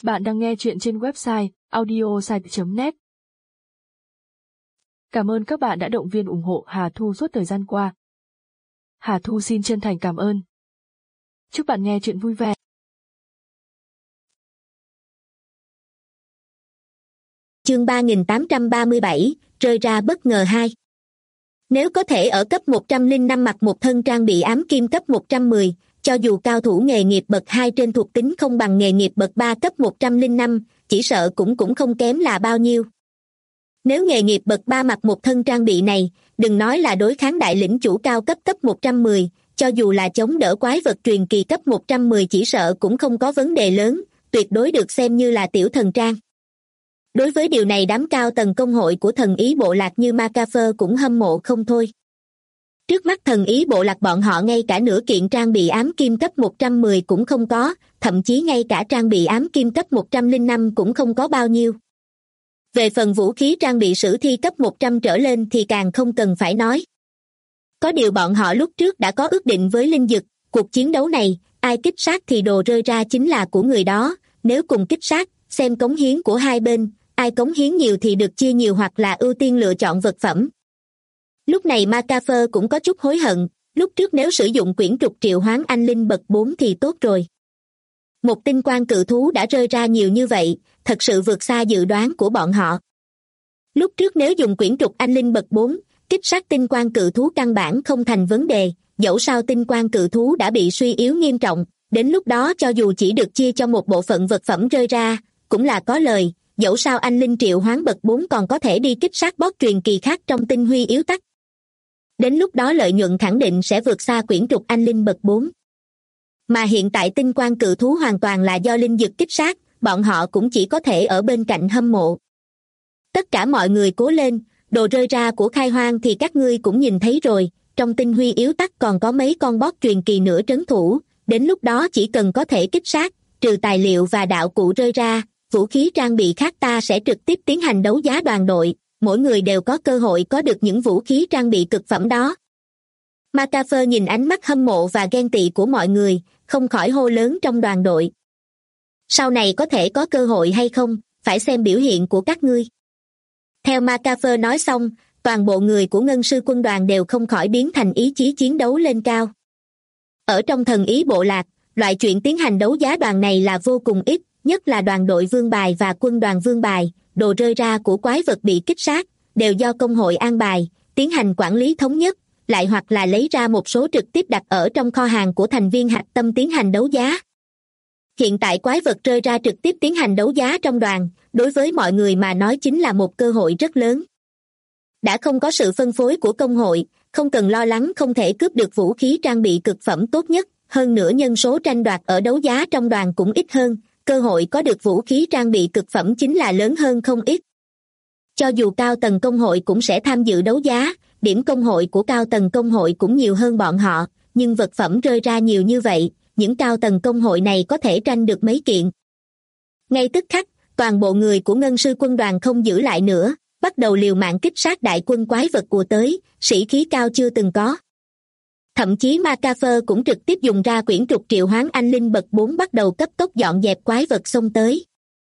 Bạn đang nghe chuyện trên website audiosite.net. Cảm ơn các bạn đã động viên ủng hộ Hà Thu suốt thời gian qua. Hà Thu xin chân thành cảm ơn. Chúc bạn nghe chuyện vui vẻ. Chương 3837, rơi ra bất ngờ 2. Nếu có thể ở cấp 105 mặc một thân trang bị ám kim cấp 110, cho dù cao thủ nghề nghiệp bậc 2 trên thuộc tính không bằng nghề nghiệp bậc 3 cấp 105, chỉ sợ cũng không kém là bao nhiêu. Nếu nghề nghiệp bậc 3 mặc một thân trang bị này, đừng nói là đối kháng đại lĩnh chủ cao cấp 110, cho dù là chống đỡ quái vật truyền kỳ cấp 110 chỉ sợ cũng không có vấn đề lớn, tuyệt đối được xem như là tiểu thần trang. Đối với điều này đám cao tầng công hội của thần ý bộ lạc như Macafer cũng hâm mộ không thôi. Trước mắt thần ý bộ lạc bọn họ ngay cả nửa kiện trang bị ám kim cấp 110 cũng không có, thậm chí ngay cả trang bị ám kim cấp 105 cũng không có bao nhiêu. Về phần vũ khí trang bị sử thi cấp 100 trở lên thì càng không cần phải nói. Có điều bọn họ lúc trước đã có ước định với Linh Dực, cuộc chiến đấu này, ai kích sát thì đồ rơi ra chính là của người đó, nếu cùng kích sát, xem cống hiến của hai bên, ai cống hiến nhiều thì được chia nhiều hoặc là ưu tiên lựa chọn vật phẩm. Lúc này Macafer cũng có chút hối hận, lúc trước nếu sử dụng quyển trục triệu hoán anh linh bậc 4 thì tốt rồi. Một tinh quang cự thú đã rơi ra nhiều như vậy, thật sự vượt xa dự đoán của bọn họ. Lúc trước nếu dùng quyển trục anh linh bậc 4, kích sát tinh quang cự thú căn bản không thành vấn đề, dẫu sao tinh quang cự thú đã bị suy yếu nghiêm trọng, đến lúc đó cho dù chỉ được chia cho một bộ phận vật phẩm rơi ra, cũng là có lời, dẫu sao anh linh triệu hoán bậc 4 còn có thể đi kích sát boss truyền kỳ khác trong tinh huy yếu tắc. Đến lúc đó lợi nhuận khẳng định sẽ vượt xa quyển trục anh linh bậc 4. Mà hiện tại tinh quang cự thú hoàn toàn là do Linh Dực kích sát, bọn họ cũng chỉ có thể ở bên cạnh hâm mộ. Tất cả mọi người cố lên, đồ rơi ra của khai hoang thì các ngươi cũng nhìn thấy rồi, trong tinh huy yếu tắc còn có mấy con boss truyền kỳ nữa trấn thủ, đến lúc đó chỉ cần có thể kích sát, trừ tài liệu và đạo cụ rơi ra, vũ khí trang bị khác ta sẽ trực tiếp tiến hành đấu giá đoàn đội, mỗi người đều có cơ hội có được những vũ khí trang bị cực phẩm đó. Macafer nhìn ánh mắt hâm mộ và ghen tị của mọi người, không khỏi hô lớn trong đoàn đội. Sau này có thể có cơ hội hay không, phải xem biểu hiện của các ngươi. Theo Macafer nói xong, toàn bộ người của Ngân Sư quân đoàn đều không khỏi biến thành ý chí chiến đấu lên cao. Ở trong thần ý bộ lạc, loại chuyện tiến hành đấu giá đoàn này là vô cùng ít, nhất là đoàn đội vương bài và quân đoàn vương bài, đồ rơi ra của quái vật bị kích sát, đều do công hội an bài, tiến hành quản lý thống nhất, lại hoặc là lấy ra một số trực tiếp đặt ở trong kho hàng của thành viên hạch tâm tiến hành đấu giá. Hiện tại quái vật rơi ra trực tiếp tiến hành đấu giá trong đoàn, đối với mọi người mà nói chính là một cơ hội rất lớn. Đã không có sự phân phối của công hội, không cần lo lắng không thể cướp được vũ khí trang bị cực phẩm tốt nhất, hơn nữa nhân số tranh đoạt ở đấu giá trong đoàn cũng ít hơn, cơ hội có được vũ khí trang bị cực phẩm chính là lớn hơn không ít. Cho dù cao tầng công hội cũng sẽ tham dự đấu giá, điểm công hội của cao tầng công hội cũng nhiều hơn bọn họ, nhưng vật phẩm rơi ra nhiều như vậy, những cao tầng công hội này có thể tranh được mấy kiện. Ngay tức khắc, toàn bộ người của Ngân Sư quân đoàn không giữ lại nữa, bắt đầu liều mạng kích sát đại quân quái vật của tới, sĩ khí cao chưa từng có. Thậm chí Macafer cũng trực tiếp dùng ra quyển trục triệu hoán anh linh bậc 4 bắt đầu cấp tốc dọn dẹp quái vật xông tới.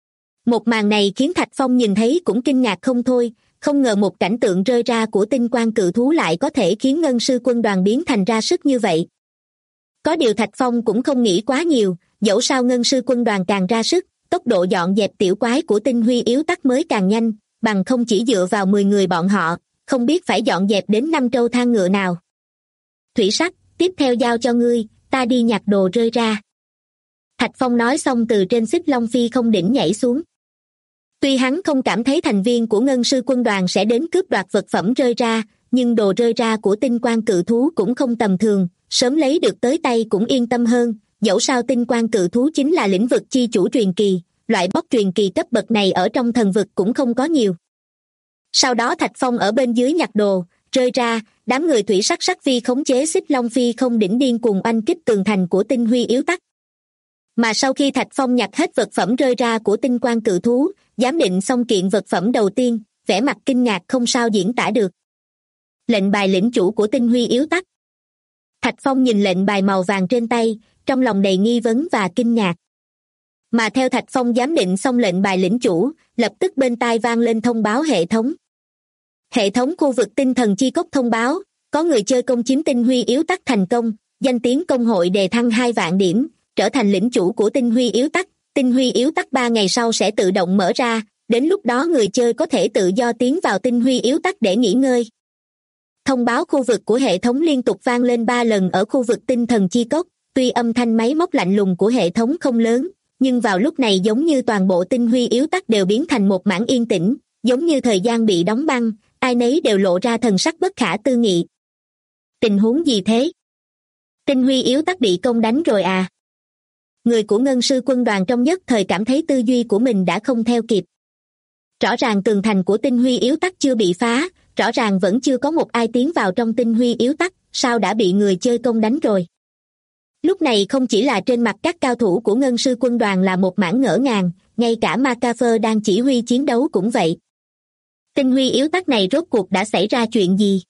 Một màn này khiến Thạch Phong nhìn thấy cũng kinh ngạc không thôi, không ngờ một cảnh tượng rơi ra của tinh quang cự thú lại có thể khiến Ngân Sư quân đoàn biến thành ra sức như vậy. Có điều Thạch Phong cũng không nghĩ quá nhiều, dẫu sao Ngân Sư quân đoàn càng ra sức, tốc độ dọn dẹp tiểu quái của tinh huy yếu tắc mới càng nhanh, bằng không chỉ dựa vào 10 người bọn họ, không biết phải dọn dẹp đến 5 trâu thang ngựa nào. Thủy Sắc, tiếp theo giao cho ngươi, ta đi nhặt đồ rơi ra. Thạch Phong nói xong từ trên xích long phi không đỉnh nhảy xuống. Tuy hắn không cảm thấy thành viên của Ngân Sư quân đoàn sẽ đến cướp đoạt vật phẩm rơi ra, nhưng đồ rơi ra của tinh quang cự thú cũng không tầm thường, sớm lấy được tới tay cũng yên tâm hơn, dẫu sao tinh quang cự thú chính là lĩnh vực chi chủ truyền kỳ, loại boss truyền kỳ cấp bậc này ở trong thần vực cũng không có nhiều. Sau đó Thạch Phong ở bên dưới nhặt đồ rơi ra, đám người Thủy Sắc sắc phi khống chế xích long phi không đỉnh điên cuồng oanh kích tường thành của tinh huy yếu tắc. Mà sau khi Thạch Phong nhặt hết vật phẩm rơi ra của tinh quang cự thú, giám định xong kiện vật phẩm đầu tiên, vẻ mặt kinh ngạc không sao diễn tả được. Lệnh bài lĩnh chủ của tinh huy yếu tắc. Thạch Phong nhìn lệnh bài màu vàng trên tay, trong lòng đầy nghi vấn và kinh ngạc. Mà theo Thạch Phong giám định xong lệnh bài lĩnh chủ, lập tức bên tai vang lên thông báo hệ thống. Hệ thống khu vực tinh thần chi cốc thông báo, có người chơi công chiếm tinh huy yếu tắc thành công, danh tiếng công hội đề thăng 2 vạn điểm, trở thành lĩnh chủ của tinh huy yếu tắc. Tinh huy yếu tắc 3 ngày sau sẽ tự động mở ra, đến lúc đó người chơi có thể tự do tiến vào tinh huy yếu tắc để nghỉ ngơi. Thông báo khu vực của hệ thống liên tục vang lên 3 lần ở khu vực tinh thần chi cốc, tuy âm thanh máy móc lạnh lùng của hệ thống không lớn, nhưng vào lúc này giống như toàn bộ tinh huy yếu tắc đều biến thành một mảng yên tĩnh, giống như thời gian bị đóng băng, ai nấy đều lộ ra thần sắc bất khả tư nghị. Tình huống gì thế? Tinh huy yếu tắc bị công đánh rồi à? Người của ngân sư quân đoàn trong nhất thời cảm thấy tư duy của mình đã không theo kịp. Rõ ràng tường thành của tinh huy yếu tắc chưa bị phá, rõ ràng vẫn chưa có một ai tiến vào trong tinh huy yếu tắc, sao đã bị người chơi công đánh rồi? Lúc này không chỉ là trên mặt các cao thủ của ngân sư quân đoàn là một mảng ngỡ ngàng, ngay cả McAfee đang chỉ huy chiến đấu cũng vậy. Tinh huy yếu tắc này rốt cuộc đã xảy ra chuyện gì?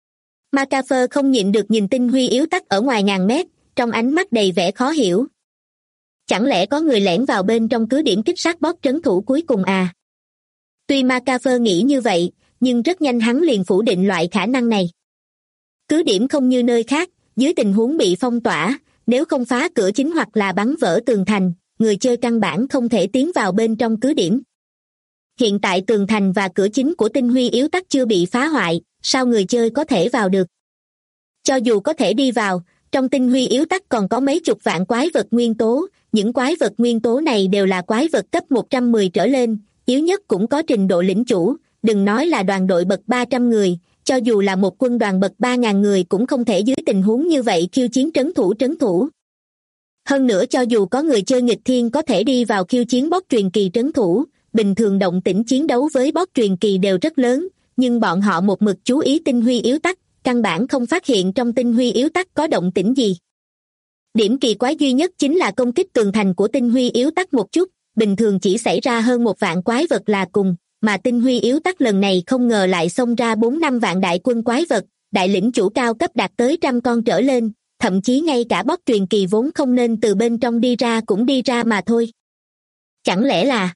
McAfee không nhịn được nhìn tinh huy yếu tắc ở ngoài ngàn mét, trong ánh mắt đầy vẻ khó hiểu. Chẳng lẽ có người lẻn vào bên trong cứ điểm kích sát boss trấn thủ cuối cùng à? Tuy McAfee nghĩ như vậy, nhưng rất nhanh hắn liền phủ định loại khả năng này. Cứ điểm không như nơi khác, dưới tình huống bị phong tỏa, nếu không phá cửa chính hoặc là bắn vỡ tường thành, người chơi căn bản không thể tiến vào bên trong cứ điểm. Hiện tại tường thành và cửa chính của tinh huy yếu tắc chưa bị phá hoại, sao người chơi có thể vào được? Cho dù có thể đi vào, trong tinh huy yếu tắc còn có mấy chục vạn quái vật nguyên tố, những quái vật nguyên tố này đều là quái vật cấp 110 trở lên, yếu nhất cũng có trình độ lĩnh chủ, đừng nói là đoàn đội bậc 300 người, cho dù là một quân đoàn bậc 3.000 người cũng không thể dưới tình huống như vậy khiêu chiến trấn thủ. Hơn nữa cho dù có người chơi nghịch thiên có thể đi vào khiêu chiến boss truyền kỳ trấn thủ, bình thường động tĩnh chiến đấu với boss truyền kỳ đều rất lớn, nhưng bọn họ một mực chú ý tinh huy yếu tắc, căn bản không phát hiện trong tinh huy yếu tắc có động tĩnh gì. Điểm kỳ quái duy nhất chính là công kích tường thành của tinh huy yếu tắc một chút, bình thường chỉ xảy ra hơn 1 vạn quái vật là cùng, mà tinh huy yếu tắc lần này không ngờ lại xông ra 4-5 vạn đại quân quái vật, đại lĩnh chủ cao cấp đạt tới 100 con trở lên, thậm chí ngay cả boss truyền kỳ vốn không nên từ bên trong đi ra cũng đi ra mà thôi. Chẳng lẽ là...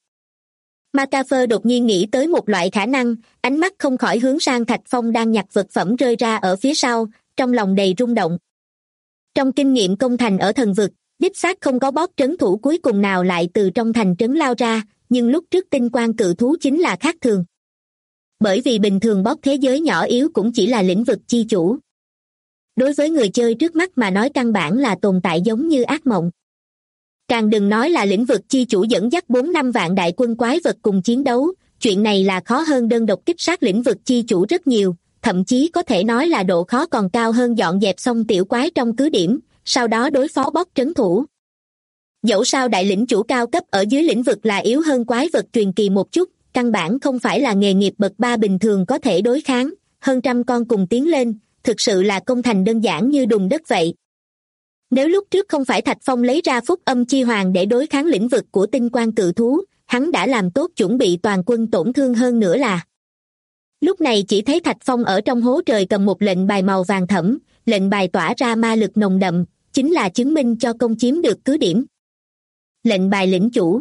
McAfee đột nhiên nghĩ tới một loại khả năng, ánh mắt không khỏi hướng sang Thạch Phong đang nhặt vật phẩm rơi ra ở phía sau, trong lòng đầy rung động. Trong kinh nghiệm công thành ở thần vực, đích xác không có boss trấn thủ cuối cùng nào lại từ trong thành trấn lao ra, nhưng lúc trước tinh quang cự thú chính là khác thường. Bởi vì bình thường boss thế giới nhỏ yếu cũng chỉ là lĩnh vực chi chủ. Đối với người chơi trước mắt mà nói căn bản là tồn tại giống như ác mộng. Càng đừng nói là lĩnh vực chi chủ dẫn dắt 4-5 vạn đại quân quái vật cùng chiến đấu, chuyện này là khó hơn đơn độc kích sát lĩnh vực chi chủ rất nhiều, thậm chí có thể nói là độ khó còn cao hơn dọn dẹp xong tiểu quái trong cứ điểm, sau đó đối phó boss trấn thủ. Dẫu sao đại lĩnh chủ cao cấp ở dưới lĩnh vực là yếu hơn quái vật truyền kỳ một chút, căn bản không phải là nghề nghiệp bậc 3 bình thường có thể đối kháng, hơn 100 con cùng tiến lên, thực sự là công thành đơn giản như đùng đất vậy. Nếu lúc trước không phải Thạch Phong lấy ra phúc âm chi hoàng để đối kháng lĩnh vực của tinh quang cự thú, hắn đã làm tốt chuẩn bị toàn quân tổn thương hơn nữa là. Lúc này chỉ thấy Thạch Phong ở trong hố trời cầm một lệnh bài màu vàng thẫm, lệnh bài tỏa ra ma lực nồng đậm, chính là chứng minh cho công chiếm được cứ điểm. Lệnh bài lĩnh chủ.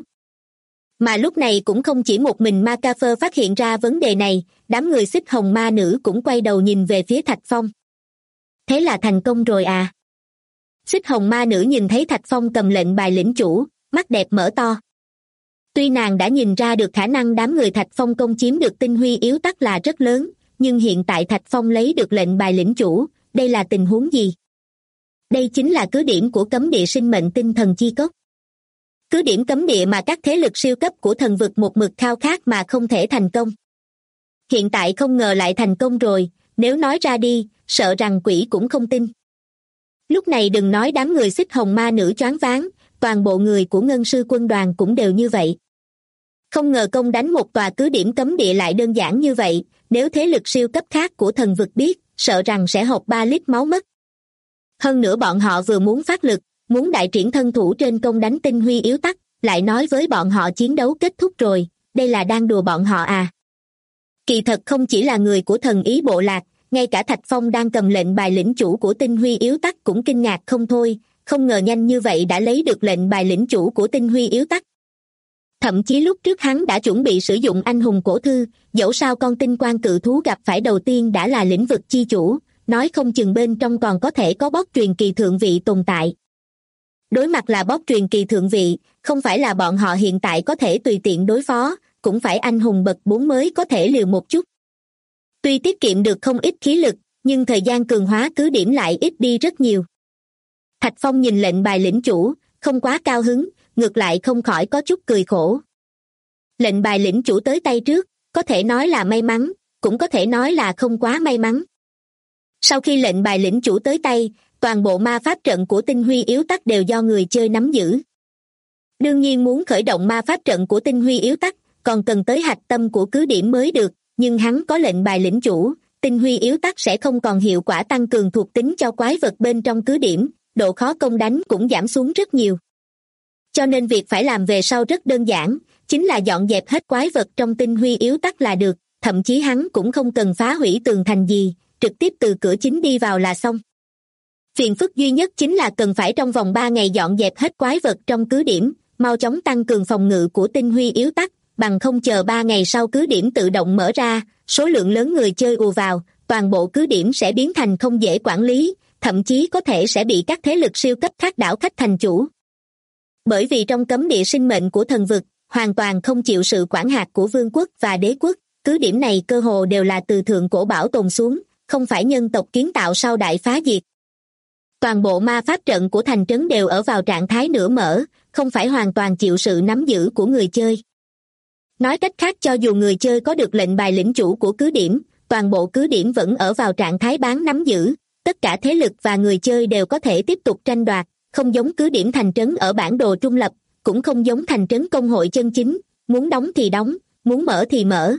Mà lúc này cũng không chỉ một mình McAfee phát hiện ra vấn đề này, đám người xích hồng ma nữ cũng quay đầu nhìn về phía Thạch Phong. Thế là thành công rồi à? Xích hồng ma nữ nhìn thấy Thạch Phong cầm lệnh bài lĩnh chủ, mắt đẹp mở to. Tuy nàng đã nhìn ra được khả năng đám người Thạch Phong công chiếm được tinh huy yếu tắc là rất lớn, nhưng hiện tại Thạch Phong lấy được lệnh bài lĩnh chủ, đây là tình huống gì? Đây chính là cứ điểm của cấm địa sinh mệnh tinh thần chi cốc. Cứ điểm cấm địa mà các thế lực siêu cấp của thần vực một mực khao khát mà không thể thành công. Hiện tại không ngờ lại thành công rồi, nếu nói ra đi, sợ rằng quỷ cũng không tin. Lúc này đừng nói đám người xích hồng ma nữ choáng váng, toàn bộ người của ngân sư quân đoàn cũng đều như vậy. Không ngờ công đánh một tòa cứ điểm cấm địa lại đơn giản như vậy, nếu thế lực siêu cấp khác của thần vực biết, sợ rằng sẽ hộc 3 lít máu mất. Hơn nữa bọn họ vừa muốn phát lực, muốn đại triển thân thủ trên công đánh tinh huy yếu tắc, lại nói với bọn họ chiến đấu kết thúc rồi, đây là đang đùa bọn họ à. Kỳ thật không chỉ là người của thần ý bộ lạc, ngay cả Thạch Phong đang cầm lệnh bài lĩnh chủ của tinh huy yếu tắc cũng kinh ngạc không thôi, không ngờ nhanh như vậy đã lấy được lệnh bài lĩnh chủ của tinh huy yếu tắc. Thậm chí lúc trước hắn đã chuẩn bị sử dụng anh hùng cổ thư, dẫu sao con tinh quang cự thú gặp phải đầu tiên đã là lĩnh vực chi chủ, nói không chừng bên trong còn có thể có boss truyền kỳ thượng vị tồn tại. Đối mặt là boss truyền kỳ thượng vị, không phải là bọn họ hiện tại có thể tùy tiện đối phó, cũng phải anh hùng bậc 4 mới có thể liều một chút. Tuy tiết kiệm được không ít khí lực, nhưng thời gian cường hóa cứ điểm lại ít đi rất nhiều. Thạch Phong nhìn lệnh bài lĩnh chủ, không quá cao hứng, ngược lại không khỏi có chút cười khổ. Lệnh bài lĩnh chủ tới tay trước, có thể nói là may mắn, cũng có thể nói là không quá may mắn. Sau khi lệnh bài lĩnh chủ tới tay, toàn bộ ma pháp trận của Tinh Huy yếu tắc đều do người chơi nắm giữ. Đương nhiên muốn khởi động ma pháp trận của Tinh Huy yếu tắc, còn cần tới hạch tâm của cứ điểm mới được, nhưng hắn có lệnh bài lĩnh chủ, Tinh Huy yếu tắc sẽ không còn hiệu quả tăng cường thuộc tính cho quái vật bên trong cứ điểm, độ khó công đánh cũng giảm xuống rất nhiều. Cho nên việc phải làm về sau rất đơn giản, chính là dọn dẹp hết quái vật trong Tinh Huy yếu tắc là được, thậm chí hắn cũng không cần phá hủy tường thành gì, trực tiếp từ cửa chính đi vào là xong. Phiền phức duy nhất chính là cần phải trong vòng 3 ngày dọn dẹp hết quái vật trong cứ điểm, mau chóng tăng cường phòng ngự của Tinh Huy yếu tắc, bằng không chờ 3 ngày sau cứ điểm tự động mở ra, số lượng lớn người chơi ùa vào, toàn bộ cứ điểm sẽ biến thành không dễ quản lý, thậm chí có thể sẽ bị các thế lực siêu cấp khác đảo khách thành chủ. Bởi vì trong cấm địa sinh mệnh của thần vực, hoàn toàn không chịu sự quản hạt của vương quốc và đế quốc, cứ điểm này cơ hồ đều là từ thượng cổ bảo tồn xuống, không phải nhân tộc kiến tạo sau đại phá diệt. Toàn bộ ma pháp trận của thành trấn đều ở vào trạng thái nửa mở, không phải hoàn toàn chịu sự nắm giữ của người chơi. Nói cách khác, cho dù người chơi có được lệnh bài lĩnh chủ của cứ điểm, toàn bộ cứ điểm vẫn ở vào trạng thái bán nắm giữ, tất cả thế lực và người chơi đều có thể tiếp tục tranh đoạt, không giống cứ điểm thành trấn ở bản đồ trung lập, cũng không giống thành trấn công hội chân chính, muốn đóng thì đóng, muốn mở thì mở.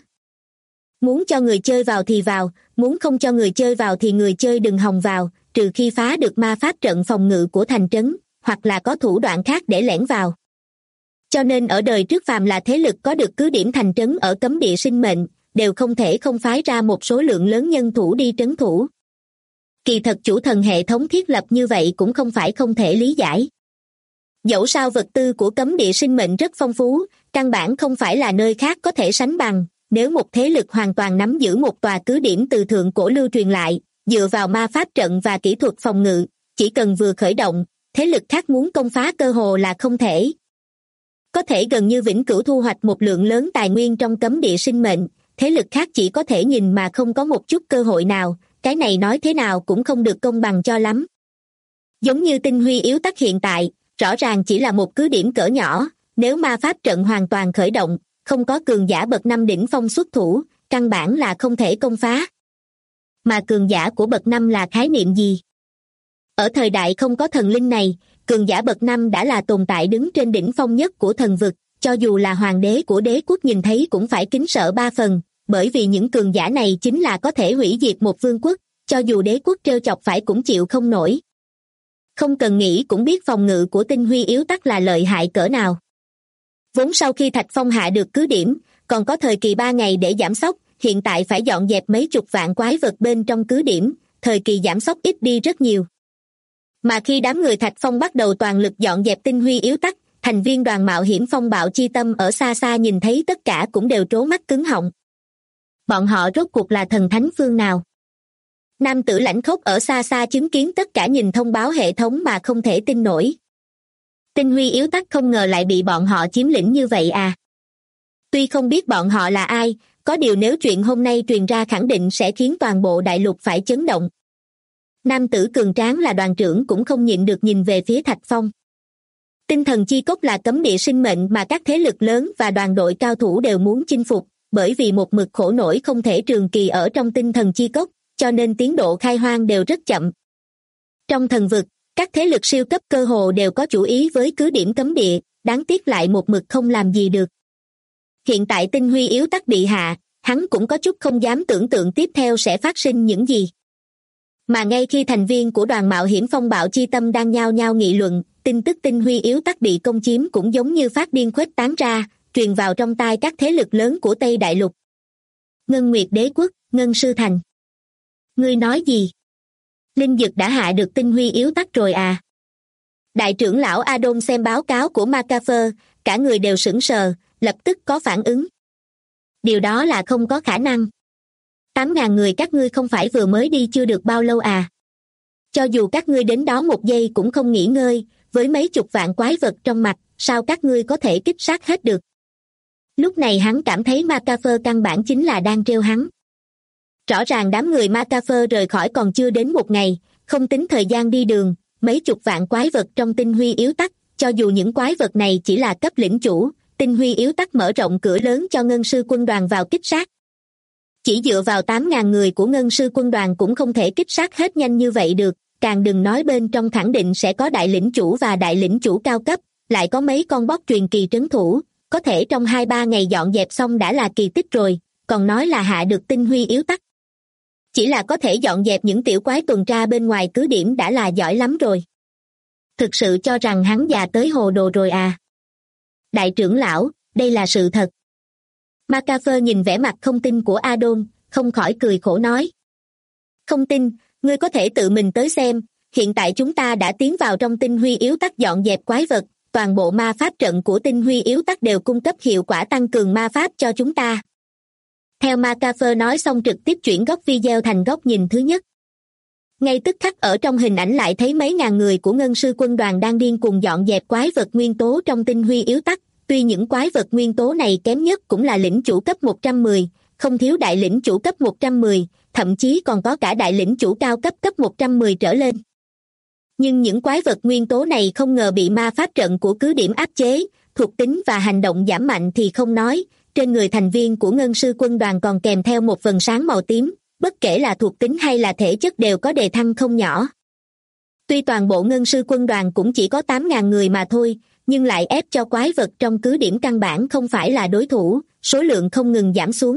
Muốn cho người chơi vào thì vào, muốn không cho người chơi vào thì người chơi đừng hòng vào, trừ khi phá được ma pháp trận phòng ngự của thành trấn, hoặc là có thủ đoạn khác để lẻn vào. Cho nên ở đời trước phàm là thế lực có được cứ điểm thành trấn ở cấm địa sinh mệnh, đều không thể không phái ra một số lượng lớn nhân thủ đi trấn thủ. Kỳ thật chủ thần hệ thống thiết lập như vậy cũng không phải không thể lý giải. Dẫu sao vật tư của cấm địa sinh mệnh rất phong phú, căn bản không phải là nơi khác có thể sánh bằng, nếu một thế lực hoàn toàn nắm giữ một tòa cứ điểm từ thượng cổ lưu truyền lại, dựa vào ma pháp trận và kỹ thuật phòng ngự, chỉ cần vừa khởi động, thế lực khác muốn công phá cơ hồ là không thể. Có thể gần như vĩnh cửu thu hoạch một lượng lớn tài nguyên trong cấm địa sinh mệnh, thế lực khác chỉ có thể nhìn mà không có một chút cơ hội nào, cái này nói thế nào cũng không được công bằng cho lắm. Giống như Tinh Huy yếu tắc hiện tại, rõ ràng chỉ là một cứ điểm cỡ nhỏ, nếu ma pháp trận hoàn toàn khởi động, không có cường giả bậc 5 đỉnh phong xuất thủ, căn bản là không thể công phá. Mà cường giả của bậc 5 là khái niệm gì? Ở thời đại không có thần linh này, cường giả bậc 5 đã là tồn tại đứng trên đỉnh phong nhất của thần vực, cho dù là hoàng đế của đế quốc nhìn thấy cũng phải kính sợ 3 phần, bởi vì những cường giả này chính là có thể hủy diệt một vương quốc, cho dù đế quốc trêu chọc phải cũng chịu không nổi. Không cần nghĩ cũng biết phòng ngự của Tinh Huy yếu tắc là lợi hại cỡ nào. Vốn sau khi Thạch Phong hạ được cứ điểm, còn có thời kỳ 3 ngày để giảm sốc, hiện tại phải dọn dẹp mấy chục vạn quái vật bên trong cứ điểm, thời kỳ giảm sốc ít đi rất nhiều. Mà khi đám người Thạch Phong bắt đầu toàn lực dọn dẹp Tinh Huy yếu tắc, thành viên đoàn mạo hiểm phong bạo chi tâm ở xa xa nhìn thấy tất cả cũng đều trố mắt cứng họng. Bọn họ rốt cuộc là thần thánh phương nào? Nam tử lãnh khốc ở xa xa chứng kiến tất cả nhìn thông báo hệ thống mà không thể tin nổi. Tinh Huy yếu tắc không ngờ lại bị bọn họ chiếm lĩnh như vậy à? Tuy không biết bọn họ là ai, có điều nếu chuyện hôm nay truyền ra khẳng định sẽ khiến toàn bộ đại lục phải chấn động. Nam tử cường tráng là đoàn trưởng cũng không nhịn được nhìn về phía Thạch Phong. Tinh thần chi cốc là cấm địa sinh mệnh mà các thế lực lớn và đoàn đội cao thủ đều muốn chinh phục, bởi vì một mực khổ nổi không thể trường kỳ ở trong tinh thần chi cốc, cho nên tiến độ khai hoang đều rất chậm. Trong thần vực, các thế lực siêu cấp cơ hồ đều có chủ ý với cứ điểm cấm địa, đáng tiếc lại một mực không làm gì được. Hiện tại Tinh Huy yếu tắc bị hạ, hắn cũng có chút không dám tưởng tượng tiếp theo sẽ phát sinh những gì. Mà ngay khi thành viên của đoàn mạo hiểm phong bạo chi tâm đang nhao nhao nghị luận, tin tức Tinh Huy yếu tắc bị công chiếm cũng giống như phát điên khuếch tán ra, truyền vào trong tai các thế lực lớn của Tây Đại Lục. Ngân Nguyệt Đế Quốc, Ngân Sư Thành. Ngươi nói gì? Linh Dực đã hạ được Tinh Huy yếu tắc rồi à? Đại trưởng lão Adon xem báo cáo của McAfee, cả người đều sững sờ, lập tức có phản ứng. Điều đó là không có khả năng. 8.000 người các ngươi không phải vừa mới đi chưa được bao lâu à? Cho dù các ngươi đến đó một giây cũng không nghỉ ngơi, với mấy chục vạn quái vật trong mặt, sao các ngươi có thể kích sát hết được? Lúc này hắn cảm thấy McAfee căn bản chính là đang trêu hắn. Rõ ràng đám người McAfee rời khỏi còn chưa đến một ngày, không tính thời gian đi đường, mấy chục vạn quái vật trong tinh huy yếu tắc, cho dù những quái vật này chỉ là cấp lĩnh chủ, tinh huy yếu tắc mở rộng cửa lớn cho ngân sư quân đoàn vào kích sát. Chỉ dựa vào 8.000 người của ngân sư quân đoàn cũng không thể kích sát hết nhanh như vậy được, càng đừng nói bên trong khẳng định sẽ có đại lĩnh chủ và đại lĩnh chủ cao cấp, lại có mấy con boss truyền kỳ trấn thủ, có thể trong 2-3 ngày dọn dẹp xong đã là kỳ tích rồi, còn nói là hạ được tinh huy yếu tắc. Chỉ là có thể dọn dẹp những tiểu quái tuần tra bên ngoài cứ điểm đã là giỏi lắm rồi. Thực sự cho rằng hắn già tới hồ đồ rồi à? Đại trưởng lão, đây là sự thật. McAfee nhìn vẻ mặt không tin của Adon, không khỏi cười khổ nói. Không tin, ngươi có thể tự mình tới xem, hiện tại chúng ta đã tiến vào trong tinh huy yếu tắc dọn dẹp quái vật, toàn bộ ma pháp trận của tinh huy yếu tắc đều cung cấp hiệu quả tăng cường ma pháp cho chúng ta. Theo McAfee nói xong trực tiếp chuyển góc video thành góc nhìn thứ nhất. Ngay tức khắc ở trong hình ảnh lại thấy mấy ngàn người của ngân sư quân đoàn đang điên cuồng dọn dẹp quái vật nguyên tố trong tinh huy yếu tắc, tuy những quái vật nguyên tố này kém nhất cũng là lĩnh chủ cấp 110, không thiếu đại lĩnh chủ cấp 110, thậm chí còn có cả đại lĩnh chủ cao cấp 110 trở lên. Nhưng những quái vật nguyên tố này không ngờ bị ma pháp trận của cứ điểm áp chế, thuộc tính và hành động giảm mạnh thì không nói, trên người thành viên của ngân sư quân đoàn còn kèm theo một vầng sáng màu tím, bất kể là thuộc tính hay là thể chất đều có đề thăng không nhỏ. Tuy toàn bộ ngân sư quân đoàn cũng chỉ có 8.000 người mà thôi, nhưng lại ép cho quái vật trong cứ điểm căn bản không phải là đối thủ, số lượng không ngừng giảm xuống.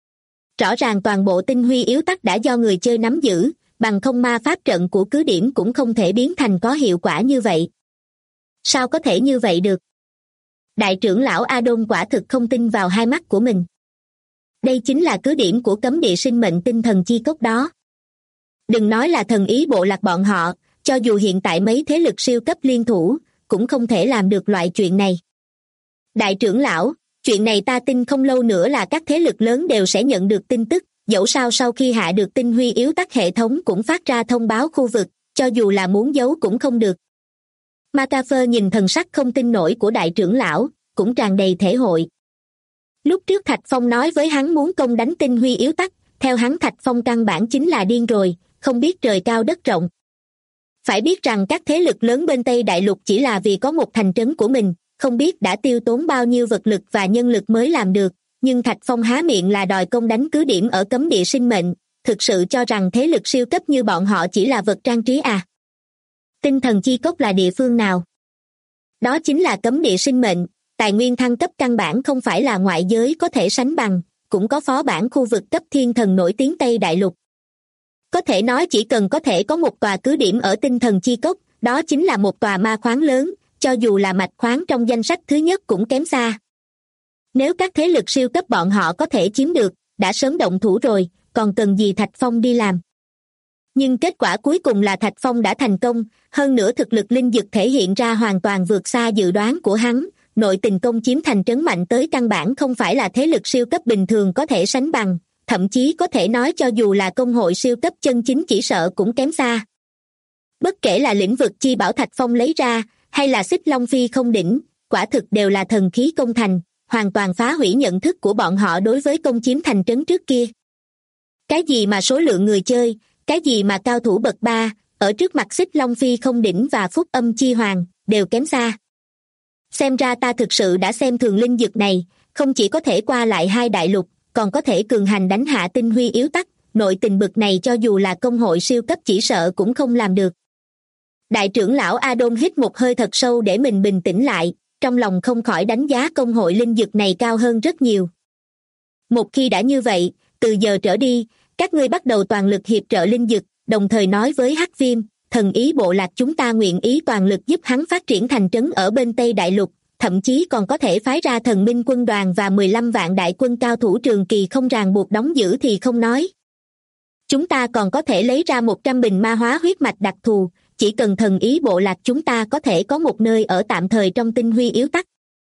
Rõ ràng toàn bộ tinh huy yếu tắc đã do người chơi nắm giữ, bằng không ma pháp trận của cứ điểm cũng không thể biến thành có hiệu quả như vậy. Sao có thể như vậy được? Đại trưởng lão Adon quả thực không tin vào hai mắt của mình. Đây chính là cứ điểm của cấm địa sinh mệnh tinh thần chi cốc đó. Đừng nói là thần ý bộ lạc bọn họ, cho dù hiện tại mấy thế lực siêu cấp liên thủ, cũng không thể làm được loại chuyện này. Đại trưởng lão, chuyện này ta tin không lâu nữa là các thế lực lớn đều sẽ nhận được tin tức, dẫu sao sau khi hạ được tinh huy yếu tắc hệ thống cũng phát ra thông báo khu vực, cho dù là muốn giấu cũng không được. McAfee nhìn thần sắc không tin nổi của đại trưởng lão, cũng tràn đầy thể hội. Lúc trước Thạch Phong nói với hắn muốn công đánh tinh huy yếu tắc, theo hắn Thạch Phong căn bản chính là điên rồi, không biết trời cao đất rộng. Phải biết rằng các thế lực lớn bên Tây Đại Lục chỉ là vì có một thành trấn của mình, không biết đã tiêu tốn bao nhiêu vật lực và nhân lực mới làm được, nhưng Thạch Phong há miệng là đòi công đánh cứ điểm ở cấm địa sinh mệnh, thực sự cho rằng thế lực siêu cấp như bọn họ chỉ là vật trang trí à? Tinh thần chi cốc là địa phương nào? Đó chính là cấm địa sinh mệnh, tài nguyên thăng cấp căn bản không phải là ngoại giới có thể sánh bằng, cũng có phó bản khu vực cấp thiên thần nổi tiếng Tây Đại Lục. Có thể nói chỉ cần có thể có một tòa cứ điểm ở tinh thần chi cốc, đó chính là một tòa ma khoáng lớn, cho dù là mạch khoáng trong danh sách thứ nhất cũng kém xa. Nếu các thế lực siêu cấp bọn họ có thể chiếm được, đã sớm động thủ rồi, còn cần gì Thạch Phong đi làm. Nhưng kết quả cuối cùng là Thạch Phong đã thành công, hơn nữa thực lực linh dực thể hiện ra hoàn toàn vượt xa dự đoán của hắn, nội tình công chiếm thành trấn mạnh tới căn bản không phải là thế lực siêu cấp bình thường có thể sánh bằng, thậm chí có thể nói cho dù là công hội siêu cấp chân chính chỉ sợ cũng kém xa. Bất kể là lĩnh vực chi bảo Thạch Phong lấy ra, hay là xích long phi không đỉnh, quả thực đều là thần khí công thành, hoàn toàn phá hủy nhận thức của bọn họ đối với công chiếm thành trấn trước kia. Cái gì mà số lượng người chơi, cái gì mà cao thủ bậc 3, ở trước mặt xích long phi không đỉnh và phúc âm chi hoàng, đều kém xa. Xem ra ta thực sự đã xem thường linh dực này, không chỉ có thể qua lại hai đại lục, còn có thể cường hành đánh hạ tinh huy yếu tắc, nội tình bực này cho dù là công hội siêu cấp chỉ sợ cũng không làm được. Đại trưởng lão Adon hít một hơi thật sâu để mình bình tĩnh lại, trong lòng không khỏi đánh giá công hội linh dực này cao hơn rất nhiều. Một khi đã như vậy, từ giờ trở đi, các ngươi bắt đầu toàn lực hiệp trợ linh dực, đồng thời nói với Hắc Viêm, thần ý bộ lạc chúng ta nguyện ý toàn lực giúp hắn phát triển thành trấn ở bên Tây Đại Lục, thậm chí còn có thể phái ra thần minh quân đoàn và 15 vạn đại quân cao thủ trường kỳ không ràng buộc đóng giữ thì không nói. Chúng ta còn có thể lấy ra 100 bình ma hóa huyết mạch đặc thù, chỉ cần thần ý bộ lạc chúng ta có thể có một nơi ở tạm thời trong tinh huy yếu tắc.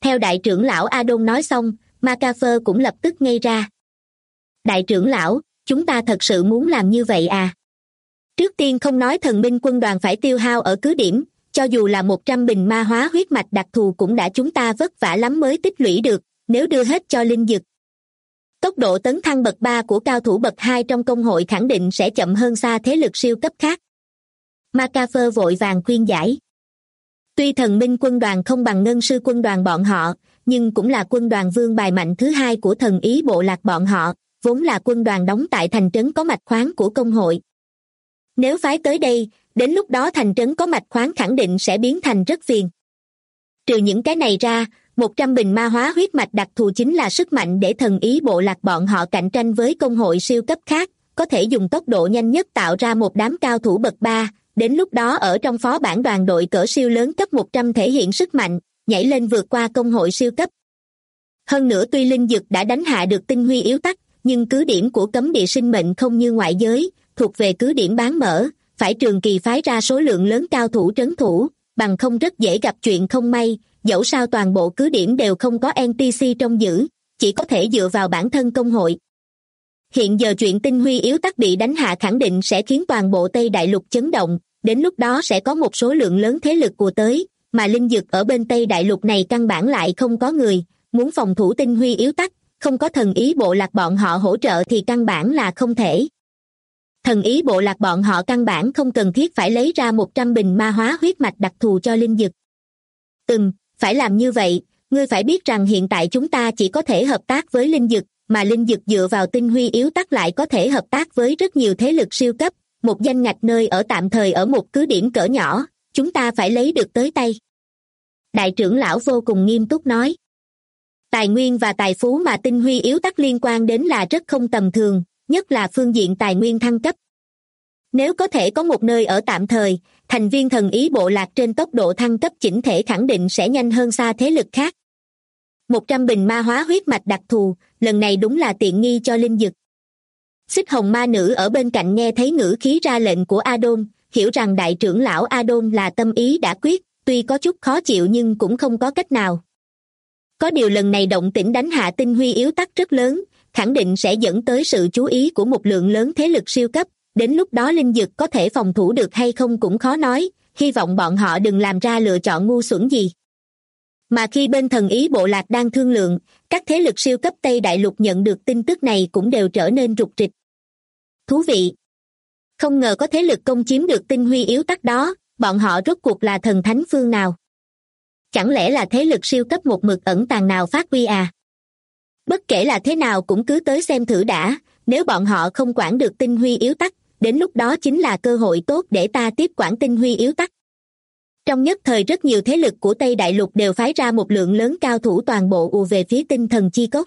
Theo đại trưởng lão Adon nói xong, McAfee cũng lập tức ngây ra. Đại trưởng lão, chúng ta thật sự muốn làm như vậy à? Trước tiên không nói thần binh quân đoàn phải tiêu hao ở cứ điểm, cho dù là 100 bình ma hóa huyết mạch đặc thù cũng đã chúng ta vất vả lắm mới tích lũy được, nếu đưa hết cho linh dực. Tốc độ tấn thăng bậc 3 của cao thủ bậc 2 trong công hội khẳng định sẽ chậm hơn xa thế lực siêu cấp khác. McAfee vội vàng khuyên giải. Tuy thần binh quân đoàn không bằng ngân sư quân đoàn bọn họ, nhưng cũng là quân đoàn vương bài mạnh thứ hai của thần ý bộ lạc bọn họ, vốn là quân đoàn đóng tại thành trấn có mạch khoáng của công hội. Nếu phái tới đây, đến lúc đó thành trấn có mạch khoáng khẳng định sẽ biến thành rất phiền. Trừ những cái này ra, 100 bình ma hóa huyết mạch đặc thù chính là sức mạnh để thần ý bộ lạc bọn họ cạnh tranh với công hội siêu cấp khác, có thể dùng tốc độ nhanh nhất tạo ra một đám cao thủ bậc 3, đến lúc đó ở trong phó bản đoàn đội cỡ siêu lớn cấp 100 thể hiện sức mạnh, nhảy lên vượt qua công hội siêu cấp. Hơn nữa tuy linh dực đã đánh hạ được tinh huy yếu tắc, nhưng cứ điểm của cấm địa sinh mệnh không như ngoại giới, thuộc về cứ điểm bán mở, phải trường kỳ phái ra số lượng lớn cao thủ trấn thủ, bằng không rất dễ gặp chuyện không may, dẫu sao toàn bộ cứ điểm đều không có NPC trông giữ, chỉ có thể dựa vào bản thân công hội. Hiện giờ chuyện tinh huy yếu tắc bị đánh hạ khẳng định sẽ khiến toàn bộ Tây Đại Lục chấn động, đến lúc đó sẽ có một số lượng lớn thế lực ùa tới, mà linh dực ở bên Tây Đại Lục này căn bản lại không có người, muốn phòng thủ tinh huy yếu tắc, không có thần ý bộ lạc bọn họ hỗ trợ thì căn bản là không thể. Thần ý bộ lạc bọn họ căn bản không cần thiết phải lấy ra 100 bình ma hóa huyết mạch đặc thù cho linh dực. Phải làm như vậy, ngươi phải biết rằng hiện tại chúng ta chỉ có thể hợp tác với linh dực, mà linh dực dựa vào tinh huy yếu tắc lại có thể hợp tác với rất nhiều thế lực siêu cấp, một danh ngạch nơi ở tạm thời ở một cứ điểm cỡ nhỏ, chúng ta phải lấy được tới tay. Đại trưởng lão vô cùng nghiêm túc nói. Tài nguyên và tài phú mà tinh huy yếu tắc liên quan đến là rất không tầm thường, nhất là phương diện tài nguyên thăng cấp. Nếu có thể có một nơi ở tạm thời, thành viên thần ý bộ lạc trên tốc độ thăng cấp chỉnh thể khẳng định sẽ nhanh hơn xa thế lực khác. 100 bình ma hóa huyết mạch đặc thù, lần này đúng là tiện nghi cho linh dực. Xích hồng ma nữ ở bên cạnh nghe thấy ngữ khí ra lệnh của Adon, hiểu rằng đại trưởng lão Adon là tâm ý đã quyết, tuy có chút khó chịu nhưng cũng không có cách nào. Có điều lần này động tĩnh đánh hạ tinh huy yếu tắc rất lớn, khẳng định sẽ dẫn tới sự chú ý của một lượng lớn thế lực siêu cấp, đến lúc đó linh dực có thể phòng thủ được hay không cũng khó nói, hy vọng bọn họ đừng làm ra lựa chọn ngu xuẩn gì. Mà khi bên thần ý bộ lạc đang thương lượng, các thế lực siêu cấp Tây Đại Lục nhận được tin tức này cũng đều trở nên rục rịch. Thú vị! Không ngờ có thế lực công chiếm được tinh huy yếu tắc đó, bọn họ rốt cuộc là thần thánh phương nào? Chẳng lẽ là thế lực siêu cấp một mực ẩn tàng nào phát huy à? Bất kể là thế nào cũng cứ tới xem thử đã, nếu bọn họ không quản được tinh huy yếu tắc, đến lúc đó chính là cơ hội tốt để ta tiếp quản tinh huy yếu tắc. Trong nhất thời rất nhiều thế lực của Tây Đại Lục đều phái ra một lượng lớn cao thủ toàn bộ ùa về phía tinh thần chi cốc.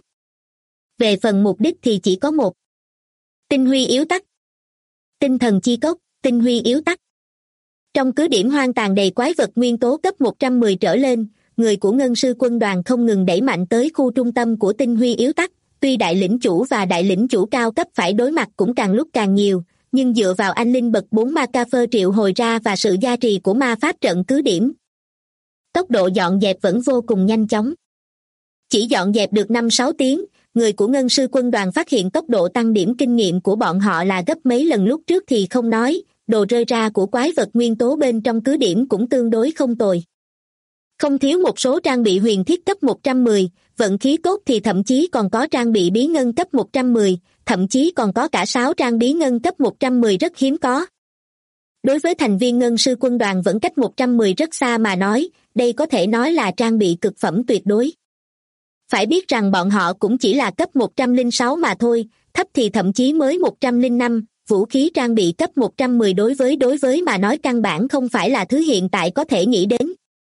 Về phần mục đích thì chỉ có một. Tinh huy yếu tắc. Tinh thần chi cốc, tinh huy yếu tắc. Trong cứ điểm hoang tàn đầy quái vật nguyên tố cấp 110 trở lên, người của ngân sư quân đoàn không ngừng đẩy mạnh tới khu trung tâm của tinh huy yếu tắc, tuy đại lĩnh chủ và đại lĩnh chủ cao cấp phải đối mặt cũng càng lúc càng nhiều, nhưng dựa vào anh linh bậc 4 McAfee triệu hồi ra và sự gia trì của ma pháp trận cứ điểm, tốc độ dọn dẹp vẫn vô cùng nhanh chóng. Chỉ dọn dẹp được 5-6 tiếng, người của ngân sư quân đoàn phát hiện tốc độ tăng điểm kinh nghiệm của bọn họ là gấp mấy lần lúc trước thì không nói, đồ rơi ra của quái vật nguyên tố bên trong cứ điểm cũng tương đối không tồi. Không thiếu một số trang bị huyền thiết cấp 110, vận khí cốt thì thậm chí còn có trang bị bí ngân cấp 110, thậm chí còn có cả 6 trang bí ngân cấp 110 rất hiếm có. Đối với thành viên ngân sư quân đoàn vẫn cách 110 rất xa mà nói, đây có thể nói là trang bị cực phẩm tuyệt đối. Phải biết rằng bọn họ cũng chỉ là cấp 106 mà thôi, thấp thì thậm chí mới 105, vũ khí trang bị cấp 110 đối với mà nói căn bản không phải là thứ hiện tại có thể nghĩ đến.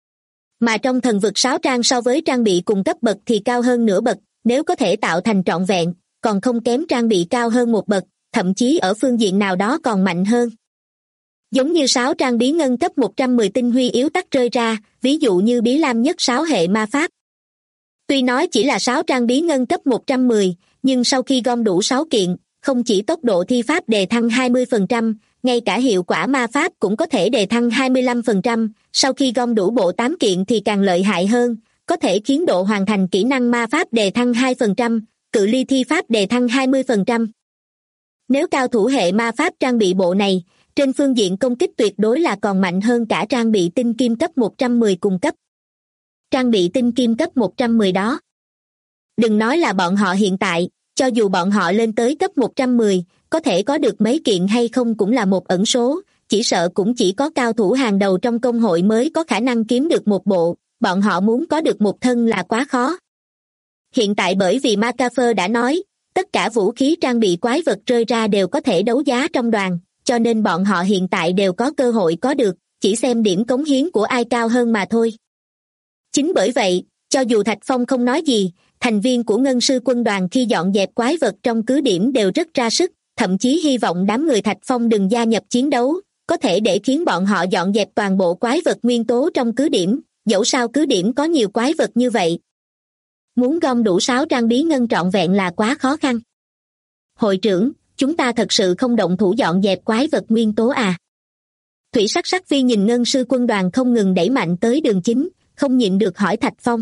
Mà trong thần vực 6 trang so với trang bị cùng cấp bậc thì cao hơn nửa bậc, nếu có thể tạo thành trọn vẹn, còn không kém trang bị cao hơn một bậc, thậm chí ở phương diện nào đó còn mạnh hơn. Giống như 6 trang bí ngân cấp 110 tinh huy yếu tắc rơi ra, ví dụ như bí lam nhất 6 hệ ma pháp. Tuy nói chỉ là 6 trang bí ngân cấp 110, nhưng sau khi gom đủ 6 kiện, không chỉ tốc độ thi pháp đề thăng 20%, ngay cả hiệu quả ma pháp cũng có thể đề thăng 25%, sau khi gom đủ bộ 8 kiện thì càng lợi hại hơn, có thể khiến độ hoàn thành kỹ năng ma pháp đề thăng 2%, cự ly thi pháp đề thăng 20%. Nếu cao thủ hệ ma pháp trang bị bộ này, trên phương diện công kích tuyệt đối là còn mạnh hơn cả trang bị tinh kim cấp 110 cùng cấp. Trang bị tinh kim cấp 110 đó. Đừng nói là bọn họ hiện tại, cho dù bọn họ lên tới cấp 110, có thể có được mấy kiện hay không cũng là một ẩn số, chỉ sợ cũng chỉ có cao thủ hàng đầu trong công hội mới có khả năng kiếm được một bộ, bọn họ muốn có được một thân là quá khó. Hiện tại bởi vì McAfee đã nói, tất cả vũ khí trang bị quái vật rơi ra đều có thể đấu giá trong đoàn, cho nên bọn họ hiện tại đều có cơ hội có được, chỉ xem điểm cống hiến của ai cao hơn mà thôi. Chính bởi vậy, cho dù Thạch Phong không nói gì, thành viên của Ngân Sư quân đoàn khi dọn dẹp quái vật trong cứ điểm đều rất ra sức, thậm chí hy vọng đám người Thạch Phong đừng gia nhập chiến đấu, có thể để khiến bọn họ dọn dẹp toàn bộ quái vật nguyên tố trong cứ điểm, dẫu sao cứ điểm có nhiều quái vật như vậy. Muốn gom đủ 6 trang bí ngân trọn vẹn là quá khó khăn. Hội trưởng, chúng ta thật sự không động thủ dọn dẹp quái vật nguyên tố à? Thủy Sắc Sắc Vi nhìn Ngân Sư quân đoàn không ngừng đẩy mạnh tới đường chính, không nhịn được hỏi Thạch Phong.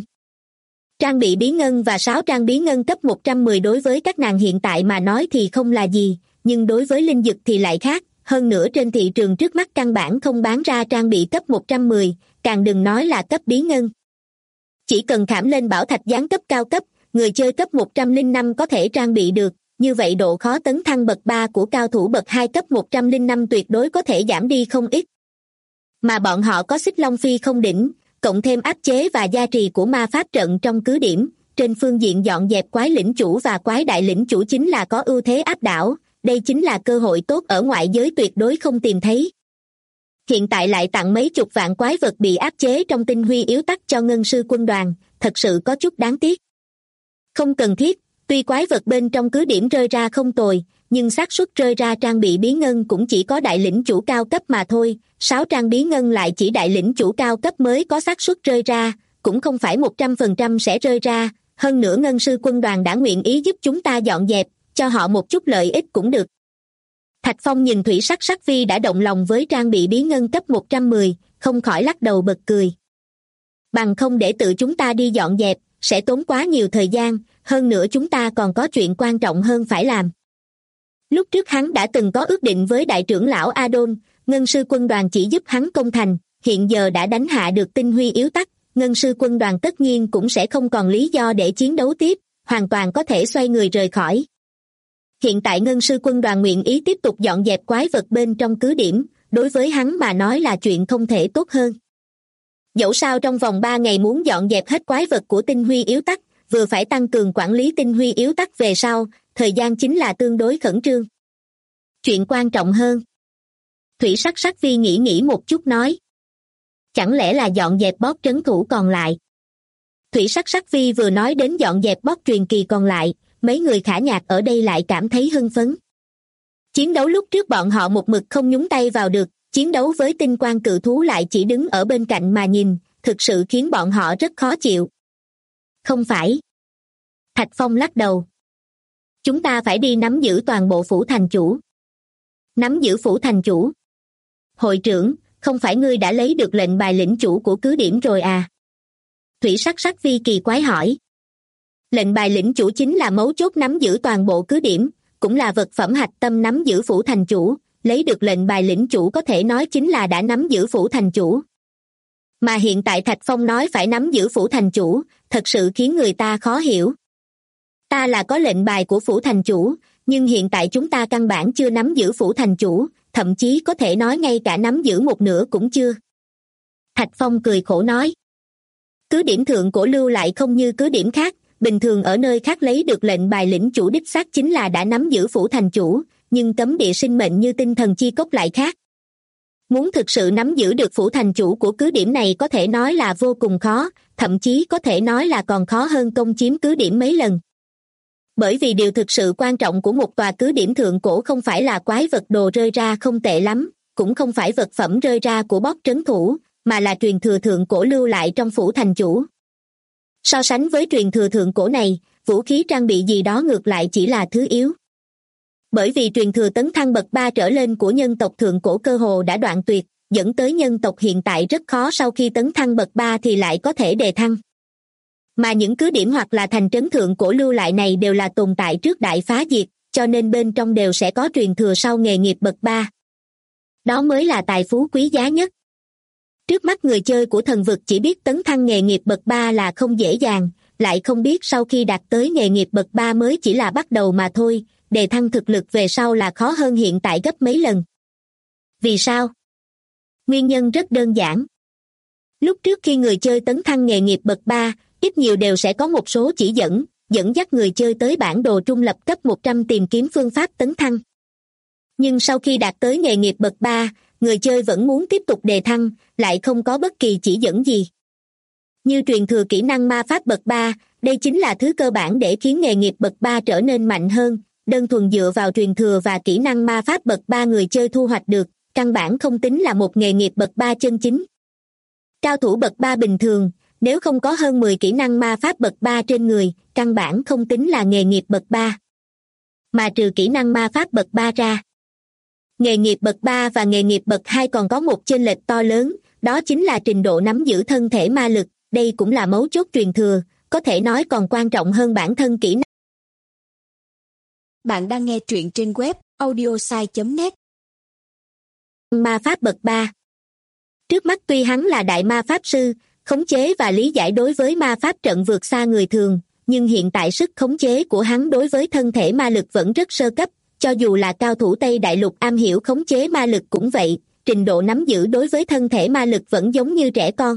Trang bị bí ngân và 6 trang bí ngân cấp 110 đối với các nàng hiện tại mà nói thì không là gì, nhưng đối với linh dực thì lại khác, hơn nữa trên thị trường trước mắt căn bản không bán ra trang bị cấp 110, càng đừng nói là cấp bí ngân. Chỉ cần khảm lên bảo thạch giáng cấp cao cấp, người chơi cấp 105 có thể trang bị được, như vậy độ khó tấn thăng bậc 3 của cao thủ bậc 2 cấp 105 tuyệt đối có thể giảm đi không ít. Mà bọn họ có xích long phi không đỉnh, cộng thêm áp chế và gia trì của ma pháp trận trong cứ điểm, trên phương diện dọn dẹp quái lĩnh chủ và quái đại lĩnh chủ chính là có ưu thế áp đảo, đây chính là cơ hội tốt ở ngoại giới tuyệt đối không tìm thấy. Hiện tại lại tặng mấy chục vạn quái vật bị áp chế trong tinh huy yếu tắc cho Ngân Sư quân đoàn, thật sự có chút đáng tiếc. Không cần thiết, tuy quái vật bên trong cứ điểm rơi ra không tồi, nhưng xác suất rơi ra trang bị bí ngân cũng chỉ có đại lĩnh chủ cao cấp mà thôi, 6 trang bí ngân lại chỉ đại lĩnh chủ cao cấp mới có xác suất rơi ra, cũng không phải 100% sẽ rơi ra, hơn nữa Ngân Sư quân đoàn đã nguyện ý giúp chúng ta dọn dẹp, cho họ một chút lợi ích cũng được. Thạch Phong nhìn Thủy Sắc Sắc Vi đã động lòng với trang bị bí ngân cấp 110, không khỏi lắc đầu bật cười. Bằng không để tự chúng ta đi dọn dẹp, sẽ tốn quá nhiều thời gian, hơn nữa chúng ta còn có chuyện quan trọng hơn phải làm. Lúc trước hắn đã từng có ước định với đại trưởng lão Adon, Ngân Sư quân đoàn chỉ giúp hắn công thành, hiện giờ đã đánh hạ được tinh huy yếu tắc, Ngân Sư quân đoàn tất nhiên cũng sẽ không còn lý do để chiến đấu tiếp, hoàn toàn có thể xoay người rời khỏi. Hiện tại Ngân Sư quân đoàn nguyện ý tiếp tục dọn dẹp quái vật bên trong cứ điểm, đối với hắn mà nói là chuyện không thể tốt hơn. Dẫu sao trong vòng 3 ngày muốn dọn dẹp hết quái vật của tinh huy yếu tắc, vừa phải tăng cường quản lý tinh huy yếu tắc về sau, thời gian chính là tương đối khẩn trương. Chuyện quan trọng hơn. Thủy Sắc Sắc Vi nghĩ một chút nói. Chẳng lẽ là dọn dẹp boss trấn thủ còn lại? Thủy Sắc Sắc Vi vừa nói đến dọn dẹp boss truyền kỳ còn lại, mấy người khả nhạc ở đây lại cảm thấy hưng phấn. Chiến đấu lúc trước bọn họ một mực không nhúng tay vào được, chiến đấu với tinh quang cự thú lại chỉ đứng ở bên cạnh mà nhìn, thực sự khiến bọn họ rất khó chịu. Không phải. Thạch Phong lắc đầu. Chúng ta phải đi nắm giữ toàn bộ phủ thành chủ. Nắm giữ phủ thành chủ. Hội trưởng, không phải ngươi đã lấy được lệnh bài lĩnh chủ của cứ điểm rồi à? Thủy Sắc Sắc Vi kỳ quái hỏi. Lệnh bài lĩnh chủ chính là mấu chốt nắm giữ toàn bộ cứ điểm, cũng là vật phẩm hạch tâm nắm giữ phủ thành chủ, lấy được lệnh bài lĩnh chủ có thể nói chính là đã nắm giữ phủ thành chủ. Mà hiện tại Thạch Phong nói phải nắm giữ phủ thành chủ, thật sự khiến người ta khó hiểu. Ta là có lệnh bài của phủ thành chủ, nhưng hiện tại chúng ta căn bản chưa nắm giữ phủ thành chủ, thậm chí có thể nói ngay cả nắm giữ một nửa cũng chưa. Thạch Phong cười khổ nói. Cứ điểm thượng cổ lưu lại không như cứ điểm khác, bình thường ở nơi khác lấy được lệnh bài lĩnh chủ đích xác chính là đã nắm giữ phủ thành chủ, nhưng cấm địa sinh mệnh như tinh thần chi cốc lại khác. Muốn thực sự nắm giữ được phủ thành chủ của cứ điểm này có thể nói là vô cùng khó, thậm chí có thể nói là còn khó hơn công chiếm cứ điểm mấy lần. Bởi vì điều thực sự quan trọng của một tòa cứ điểm thượng cổ không phải là quái vật đồ rơi ra không tệ lắm, cũng không phải vật phẩm rơi ra của boss trấn thủ, mà là truyền thừa thượng cổ lưu lại trong phủ thành chủ. So sánh với truyền thừa thượng cổ này, vũ khí trang bị gì đó ngược lại chỉ là thứ yếu. Bởi vì truyền thừa tấn thăng bậc 3 trở lên của nhân tộc thượng cổ cơ hồ đã đoạn tuyệt, dẫn tới nhân tộc hiện tại rất khó sau khi tấn thăng bậc 3 thì lại có thể đề thăng. Mà những cứ điểm hoặc là thành trấn thượng cổ lưu lại này đều là tồn tại trước đại phá diệt, cho nên bên trong đều sẽ có truyền thừa sau nghề nghiệp bậc 3. Đó mới là tài phú quý giá nhất. Trước mắt người chơi của thần vực chỉ biết tấn thăng nghề nghiệp bậc 3 là không dễ dàng, lại không biết sau khi đạt tới nghề nghiệp bậc 3 mới chỉ là bắt đầu mà thôi, đề thăng thực lực về sau là khó hơn hiện tại gấp mấy lần. Vì sao? Nguyên nhân rất đơn giản. Lúc trước khi người chơi tấn thăng nghề nghiệp bậc 3, ít nhiều đều sẽ có một số chỉ dẫn dắt người chơi tới bản đồ trung lập cấp 100 tìm kiếm phương pháp tấn thăng. Nhưng sau khi đạt tới nghề nghiệp bậc 3, người chơi vẫn muốn tiếp tục đề thăng, lại không có bất kỳ chỉ dẫn gì. Như truyền thừa kỹ năng ma pháp bậc 3, đây chính là thứ cơ bản để khiến nghề nghiệp bậc 3 trở nên mạnh hơn, đơn thuần dựa vào truyền thừa và kỹ năng ma pháp bậc 3 người chơi thu hoạch được, căn bản không tính là một nghề nghiệp bậc 3 chân chính. Cao thủ bậc 3 bình thường, nếu không có hơn 10 kỹ năng ma pháp bậc 3 trên người, căn bản không tính là nghề nghiệp bậc 3. Mà trừ kỹ năng ma pháp bậc 3 ra, nghề nghiệp bậc 3 và nghề nghiệp bậc 2 còn có một chênh lệch to lớn, đó chính là trình độ nắm giữ thân thể ma lực, đây cũng là mấu chốt truyền thừa, có thể nói còn quan trọng hơn bản thân kỹ năng. Bạn đang nghe truyện trên web audiosai.net. Ma pháp bậc 3. Trước mắt tuy hắn là đại ma pháp sư, khống chế và lý giải đối với ma pháp trận vượt xa người thường, nhưng hiện tại sức khống chế của hắn đối với thân thể ma lực vẫn rất sơ cấp, cho dù là cao thủ Tây Đại Lục am hiểu khống chế ma lực cũng vậy, trình độ nắm giữ đối với thân thể ma lực vẫn giống như trẻ con.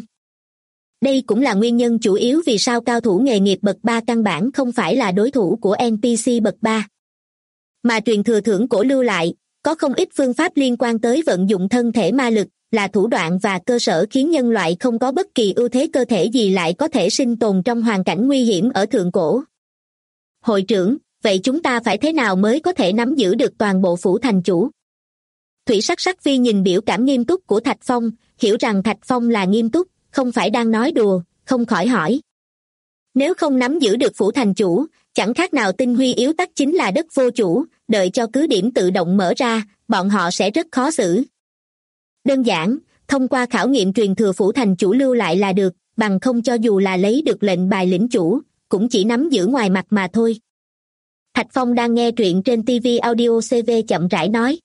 Đây cũng là nguyên nhân chủ yếu vì sao cao thủ nghề nghiệp bậc 3 căn bản không phải là đối thủ của NPC bậc 3. Mà truyền thừa thượng cổ lưu lại, có không ít phương pháp liên quan tới vận dụng thân thể ma lực, là thủ đoạn và cơ sở khiến nhân loại không có bất kỳ ưu thế cơ thể gì lại có thể sinh tồn trong hoàn cảnh nguy hiểm ở thượng cổ. Hội trưởng, vậy chúng ta phải thế nào mới có thể nắm giữ được toàn bộ phủ thành chủ? Thủy Sắc Sắc Phi nhìn biểu cảm nghiêm túc của Thạch Phong, hiểu rằng Thạch Phong là nghiêm túc, không phải đang nói đùa, không khỏi hỏi. Nếu không nắm giữ được phủ thành chủ, chẳng khác nào tinh huy yếu tắc chính là đất vô chủ, đợi cho cứ điểm tự động mở ra, bọn họ sẽ rất khó xử. Đơn giản, thông qua khảo nghiệm truyền thừa phủ thành chủ lưu lại là được, bằng không cho dù là lấy được lệnh bài lĩnh chủ, cũng chỉ nắm giữ ngoài mặt mà thôi. Thạch Phong đang nghe truyện trên TV Audio CV chậm rãi nói.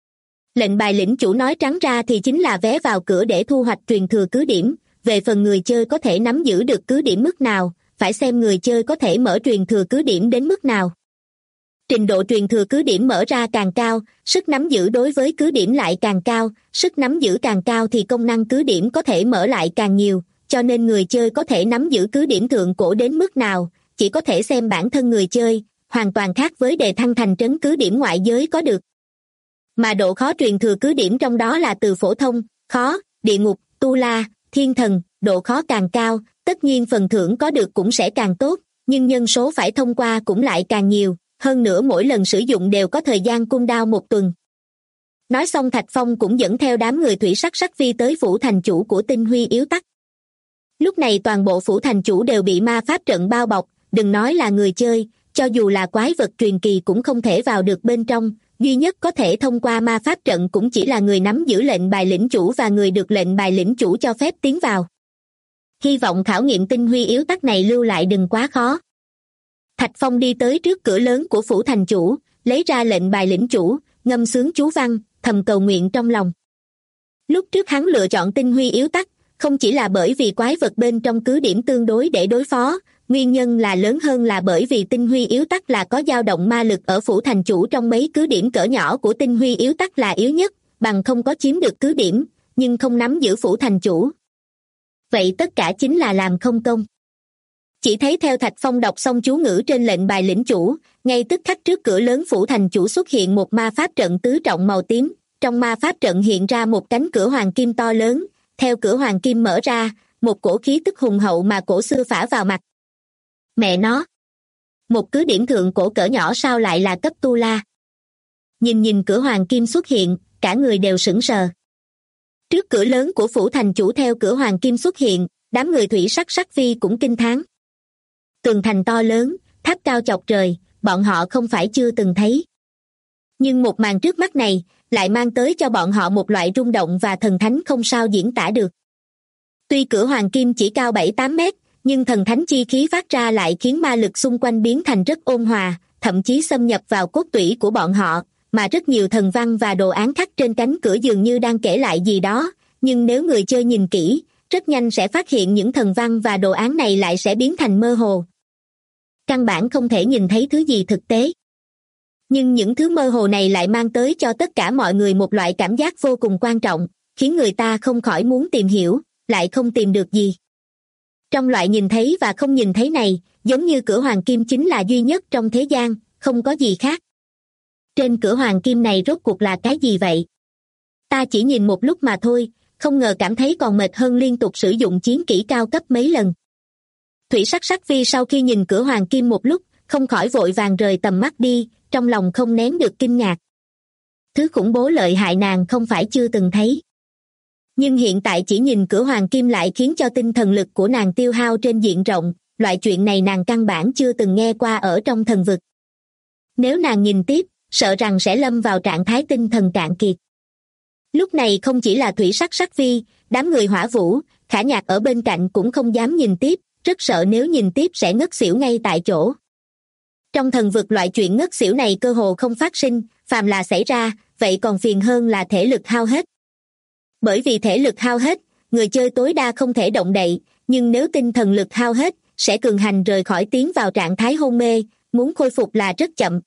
Lệnh bài lĩnh chủ nói trắng ra thì chính là vé vào cửa để thu hoạch truyền thừa cứ điểm, về phần người chơi có thể nắm giữ được cứ điểm mức nào, phải xem người chơi có thể mở truyền thừa cứ điểm đến mức nào. Trình độ truyền thừa cứ điểm mở ra càng cao, sức nắm giữ đối với cứ điểm lại càng cao, sức nắm giữ càng cao thì công năng cứ điểm có thể mở lại càng nhiều, cho nên người chơi có thể nắm giữ cứ điểm thượng cổ đến mức nào, chỉ có thể xem bản thân người chơi, hoàn toàn khác với đề thăng thành trấn cứ điểm ngoại giới có được. Mà độ khó truyền thừa cứ điểm trong đó là từ phổ thông, khó, địa ngục, tu la, thiên thần, độ khó càng cao, tất nhiên phần thưởng có được cũng sẽ càng tốt, nhưng nhân số phải thông qua cũng lại càng nhiều, hơn nữa mỗi lần sử dụng đều có thời gian cooldown 1 tuần. Nói xong Thạch Phong cũng dẫn theo đám người Thủy Sắc Sắc Phi tới phủ thành chủ của tinh huy yếu tắc. Lúc này toàn bộ phủ thành chủ đều bị ma pháp trận bao bọc, đừng nói là người chơi, cho dù là quái vật truyền kỳ cũng không thể vào được bên trong, duy nhất có thể thông qua ma pháp trận cũng chỉ là người nắm giữ lệnh bài lĩnh chủ và người được lệnh bài lĩnh chủ cho phép tiến vào. Hy vọng khảo nghiệm tinh huy yếu tắc này lưu lại đừng quá khó. Thạch Phong đi tới trước cửa lớn của phủ thành chủ, lấy ra lệnh bài lĩnh chủ, ngâm sướng chú văn, thầm cầu nguyện trong lòng. Lúc trước hắn lựa chọn tinh huy yếu tắc, không chỉ là bởi vì quái vật bên trong cứ điểm tương đối để đối phó, nguyên nhân là lớn hơn là bởi vì tinh huy yếu tắc là có dao động ma lực ở phủ thành chủ trong mấy cứ điểm cỡ nhỏ của tinh huy yếu tắc là yếu nhất, bằng không có chiếm được cứ điểm, nhưng không nắm giữ phủ thành chủ. Vậy tất cả chính là làm không công. Chỉ thấy theo Thạch Phong đọc xong chú ngữ trên lệnh bài lĩnh chủ, ngay tức khắc trước cửa lớn phủ thành chủ xuất hiện một ma pháp trận tứ trọng màu tím, trong ma pháp trận hiện ra một cánh cửa hoàng kim to lớn, theo cửa hoàng kim mở ra, một cổ khí tức hùng hậu mà cổ xưa phả vào mặt. Mẹ nó! Một cứ điểm thượng cổ cỡ nhỏ sao lại là cấp tu la? Nhìn cửa hoàng kim xuất hiện, cả người đều sững sờ. Trước cửa lớn của phủ thành chủ theo cửa hoàng kim xuất hiện, đám người Thủy Sắc Sắc Phi cũng kinh thán. Tường thành to lớn, tháp cao chọc trời, bọn họ không phải chưa từng thấy. Nhưng một màn trước mắt này, lại mang tới cho bọn họ một loại rung động và thần thánh không sao diễn tả được. Tuy cửa hoàng kim chỉ cao 7-8 mét, nhưng thần thánh chi khí phát ra lại khiến ma lực xung quanh biến thành rất ôn hòa, thậm chí xâm nhập vào cốt tủy của bọn họ, mà rất nhiều thần văn và đồ án khắc trên cánh cửa dường như đang kể lại gì đó, nhưng nếu người chơi nhìn kỹ, rất nhanh sẽ phát hiện những thần văn và đồ án này lại sẽ biến thành mơ hồ. Căn bản không thể nhìn thấy thứ gì thực tế. Nhưng những thứ mơ hồ này lại mang tới cho tất cả mọi người một loại cảm giác vô cùng quan trọng, khiến người ta không khỏi muốn tìm hiểu, lại không tìm được gì. Trong loại nhìn thấy và không nhìn thấy này, giống như cửa hoàng kim chính là duy nhất trong thế gian, không có gì khác. Trên cửa hoàng kim này rốt cuộc là cái gì vậy? Ta chỉ nhìn một lúc mà thôi, không ngờ cảm thấy còn mệt hơn liên tục sử dụng chiến kỹ cao cấp mấy lần. Thủy Sắc Sắc Phi sau khi nhìn cửa hoàng kim một lúc, không khỏi vội vàng rời tầm mắt đi, trong lòng không nén được kinh ngạc. Thứ khủng bố lợi hại nàng không phải chưa từng thấy. Nhưng hiện tại chỉ nhìn cửa hoàng kim lại khiến cho tinh thần lực của nàng tiêu hao trên diện rộng, loại chuyện này nàng căn bản chưa từng nghe qua ở trong thần vực. Nếu nàng nhìn tiếp, sợ rằng sẽ lâm vào trạng thái tinh thần cạn kiệt. Lúc này không chỉ là Thủy Sắc Sắc Phi, đám người Hỏa Vũ, Khả Nhạc ở bên cạnh cũng không dám nhìn tiếp, rất sợ nếu nhìn tiếp sẽ ngất xỉu ngay tại chỗ. Trong thần vực loại chuyện ngất xỉu này cơ hồ không phát sinh, phàm là xảy ra, vậy còn phiền hơn là thể lực hao hết. Bởi vì thể lực hao hết, người chơi tối đa không thể động đậy, nhưng nếu tinh thần lực hao hết, sẽ cường hành rời khỏi tiến vào trạng thái hôn mê, muốn khôi phục là rất chậm.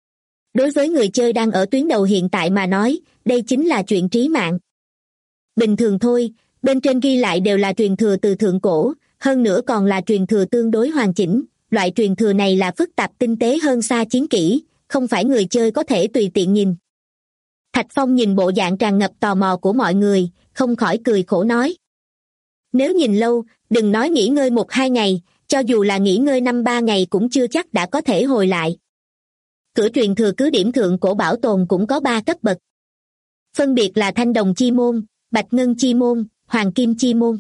Đối với người chơi đang ở tuyến đầu hiện tại mà nói, đây chính là chuyện trí mạng. Bình thường thôi, bên trên ghi lại đều là truyền thừa từ thượng cổ, hơn nữa còn là truyền thừa tương đối hoàn chỉnh, loại truyền thừa này là phức tạp tinh tế hơn xa chiến kỹ, không phải người chơi có thể tùy tiện nhìn. Thạch Phong nhìn bộ dạng tràn ngập tò mò của mọi người, không khỏi cười khổ nói. Nếu nhìn lâu, đừng nói nghỉ ngơi 1-2 ngày, cho dù là nghỉ ngơi 5-3 ngày cũng chưa chắc đã có thể hồi lại. Cửa truyền thừa cứ điểm thượng cổ bảo tồn cũng có 3 cấp bậc. Phân biệt là Thanh Đồng Chi Môn, Bạch Ngân Chi Môn, Hoàng Kim Chi Môn.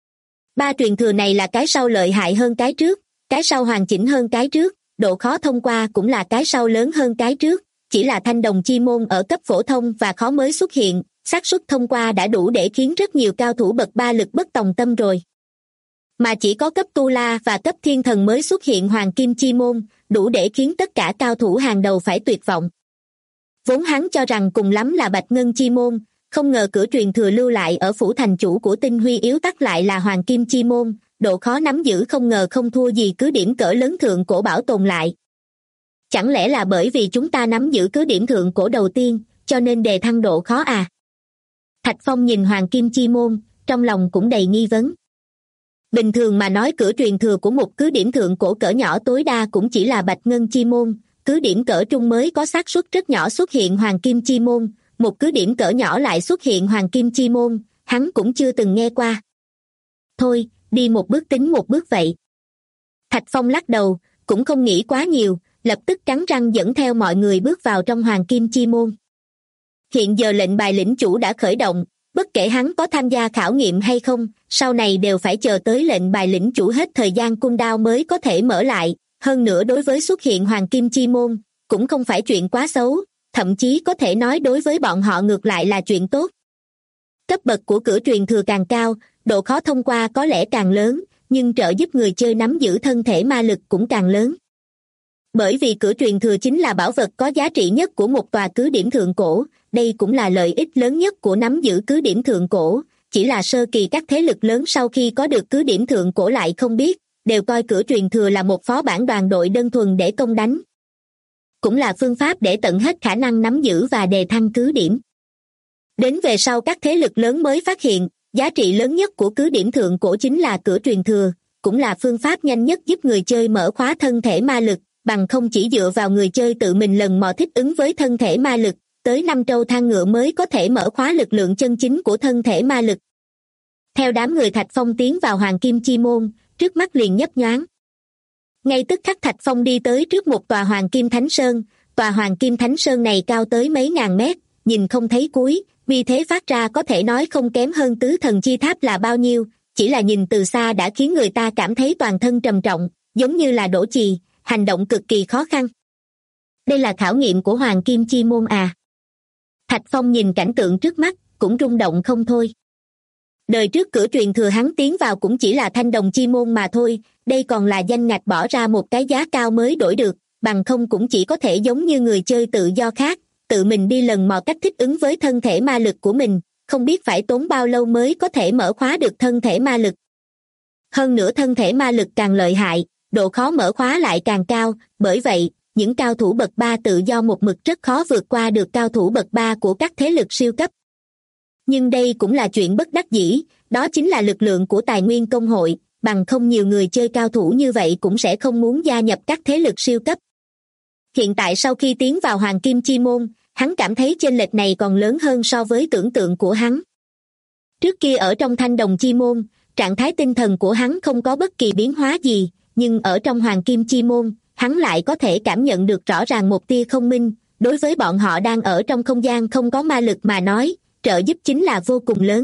3 truyền thừa này là cái sau lợi hại hơn cái trước, cái sau hoàn chỉnh hơn cái trước, độ khó thông qua cũng là cái sau lớn hơn cái trước, chỉ là Thanh Đồng Chi Môn ở cấp phổ thông và khó mới xuất hiện, xác suất thông qua đã đủ để khiến rất nhiều cao thủ bậc 3 lực bất tòng tâm rồi. Mà chỉ có cấp Tu La và cấp Thiên Thần mới xuất hiện Hoàng Kim Chi Môn, đủ để khiến tất cả cao thủ hàng đầu phải tuyệt vọng. Vốn hắn cho rằng cùng lắm là Bạch Ngân Chi Môn, không ngờ cửa truyền thừa lưu lại ở phủ thành chủ của Tinh Huy yếu tắc lại là Hoàng Kim Chi Môn, độ khó nắm giữ không ngờ không thua gì cứ điểm cỡ lớn thượng cổ bảo tồn lại. Chẳng lẽ là bởi vì chúng ta nắm giữ cứ điểm thượng cổ đầu tiên, cho nên đề thăng độ khó à? Thạch Phong nhìn Hoàng Kim Chi Môn, trong lòng cũng đầy nghi vấn. Bình thường mà nói cửa truyền thừa của một cứ điểm thượng cổ cỡ nhỏ tối đa cũng chỉ là Bạch Ngân Chi Môn, cứ điểm cỡ trung mới có xác suất rất nhỏ xuất hiện Hoàng Kim Chi Môn, một cứ điểm cỡ nhỏ lại xuất hiện Hoàng Kim Chi Môn, hắn cũng chưa từng nghe qua. Thôi, đi một bước tính một bước vậy. Thạch Phong lắc đầu, cũng không nghĩ quá nhiều, lập tức cắn răng dẫn theo mọi người bước vào trong Hoàng Kim Chi Môn. Hiện giờ lệnh bài lĩnh chủ đã khởi động, bất kể hắn có tham gia khảo nghiệm hay không, sau này đều phải chờ tới lệnh bài lĩnh chủ hết thời gian cooldown mới có thể mở lại, hơn nữa đối với xuất hiện Hoàng Kim Chi Môn, cũng không phải chuyện quá xấu, thậm chí có thể nói đối với bọn họ ngược lại là chuyện tốt. Cấp bậc của cửa truyền thừa càng cao, độ khó thông qua có lẽ càng lớn, nhưng trợ giúp người chơi nắm giữ thân thể ma lực cũng càng lớn. Bởi vì cửa truyền thừa chính là bảo vật có giá trị nhất của một tòa cứ điểm thượng cổ, đây cũng là lợi ích lớn nhất của nắm giữ cứ điểm thượng cổ, chỉ là sơ kỳ các thế lực lớn sau khi có được cứ điểm thượng cổ lại không biết, đều coi cửa truyền thừa là một phó bản đoàn đội đơn thuần để công đánh. Cũng là phương pháp để tận hết khả năng nắm giữ và đề thăng cứ điểm. Đến về sau các thế lực lớn mới phát hiện, giá trị lớn nhất của cứ điểm thượng cổ chính là cửa truyền thừa, cũng là phương pháp nhanh nhất giúp người chơi mở khóa thân thể ma lực, bằng không chỉ dựa vào người chơi tự mình lần mò thích ứng với thân thể ma lực, tới 5 trâu thang ngựa mới có thể mở khóa lực lượng chân chính của thân thể ma lực. Theo đám người Thạch Phong tiến vào Hoàng Kim Chi Môn, trước mắt liền nhấp nhoáng. Ngay tức khắc Thạch Phong đi tới trước một tòa Hoàng Kim Thánh Sơn, tòa Hoàng Kim Thánh Sơn này cao tới mấy ngàn mét, nhìn không thấy cuối, vì thế phát ra có thể nói không kém hơn Tứ Thần Chi Tháp là bao nhiêu, chỉ là nhìn từ xa đã khiến người ta cảm thấy toàn thân trầm trọng, giống như là đổ chì, hành động cực kỳ khó khăn. Đây là khảo nghiệm của Hoàng Kim Chi Môn à? Thạch Phong nhìn cảnh tượng trước mắt, cũng rung động không thôi. Đời trước cửa truyền thừa hắn tiến vào cũng chỉ là thanh đồng chi môn mà thôi, đây còn là danh ngạch bỏ ra một cái giá cao mới đổi được, bằng không cũng chỉ có thể giống như người chơi tự do khác, tự mình đi lần mò cách thích ứng với thân thể ma lực của mình, không biết phải tốn bao lâu mới có thể mở khóa được thân thể ma lực. Hơn nữa thân thể ma lực càng lợi hại, độ khó mở khóa lại càng cao, bởi vậy, những cao thủ bậc 3 tự do một mực rất khó vượt qua được cao thủ bậc 3 của các thế lực siêu cấp. Nhưng đây cũng là chuyện bất đắc dĩ, đó chính là lực lượng của tài nguyên công hội, bằng không nhiều người chơi cao thủ như vậy cũng sẽ không muốn gia nhập các thế lực siêu cấp. Hiện tại sau khi tiến vào Hoàng Kim Chi Môn, hắn cảm thấy chênh lệch này còn lớn hơn so với tưởng tượng của hắn. Trước kia ở trong Thanh Đồng Chi Môn, trạng thái tinh thần của hắn không có bất kỳ biến hóa gì, nhưng ở trong Hoàng Kim Chi Môn, hắn lại có thể cảm nhận được rõ ràng một tia không minh. Đối với bọn họ đang ở trong không gian không có ma lực mà nói, trợ giúp chính là vô cùng lớn.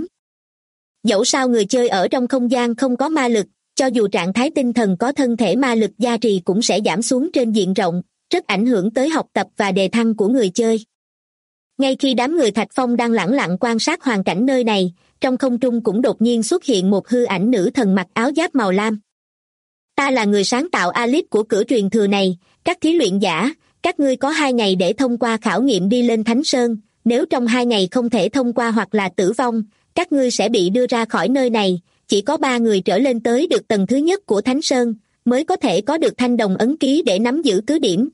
Dẫu sao người chơi ở trong không gian không có ma lực, cho dù trạng thái tinh thần có thân thể ma lực gia trì cũng sẽ giảm xuống trên diện rộng, rất ảnh hưởng tới học tập và đề thăng của người chơi. Ngay khi đám người Thạch Phong đang lẳng lặng quan sát hoàn cảnh nơi này, trong không trung cũng đột nhiên xuất hiện một hư ảnh nữ thần mặc áo giáp màu lam. Ta là người sáng tạo Alice của cửa truyền thừa này, các thí luyện giả, các ngươi có 2 ngày để thông qua khảo nghiệm đi lên Thánh Sơn, nếu trong 2 ngày không thể thông qua hoặc là tử vong, các ngươi sẽ bị đưa ra khỏi nơi này, chỉ có 3 người trở lên tới được tầng thứ nhất của Thánh Sơn, mới có thể có được thanh đồng ấn ký để nắm giữ cứ điểm.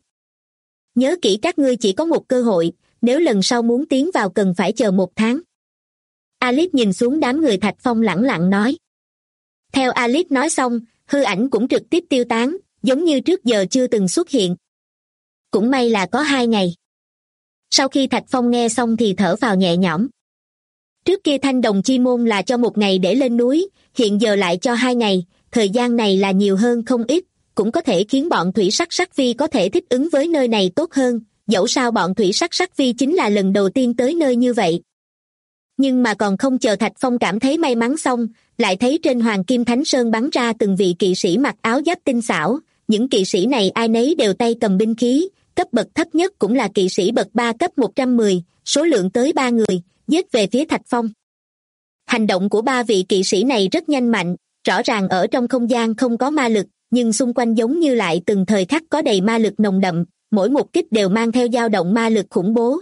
Nhớ kỹ các ngươi chỉ có một cơ hội, nếu lần sau muốn tiến vào cần phải chờ 1 tháng. Alice nhìn xuống đám người Thạch Phong lẳng lặng nói. Theo Alice nói xong, hư ảnh cũng trực tiếp tiêu tán, giống như trước giờ chưa từng xuất hiện. Cũng may là có 2 ngày. Sau khi Thạch Phong nghe xong thì thở phào nhẹ nhõm. Trước kia Thanh Đồng Chi Môn là cho 1 ngày để lên núi, hiện giờ lại cho 2 ngày, thời gian này là nhiều hơn không ít, cũng có thể khiến bọn Thủy Sắc Sắc Vi có thể thích ứng với nơi này tốt hơn, dẫu sao bọn Thủy Sắc Sắc Vi chính là lần đầu tiên tới nơi như vậy. Nhưng mà còn không chờ Thạch Phong cảm thấy may mắn xong, lại thấy trên Hoàng Kim Thánh Sơn bắn ra từng vị kỵ sĩ mặc áo giáp tinh xảo, những kỵ sĩ này ai nấy đều tay cầm binh khí, cấp bậc thấp nhất cũng là kỵ sĩ bậc 3 cấp 110, số lượng tới 3 người, giết về phía Thạch Phong. Hành động của 3 vị kỵ sĩ này rất nhanh mạnh, rõ ràng ở trong không gian không có ma lực, nhưng xung quanh giống như lại từng thời khắc có đầy ma lực nồng đậm, mỗi một kích đều mang theo dao động ma lực khủng bố.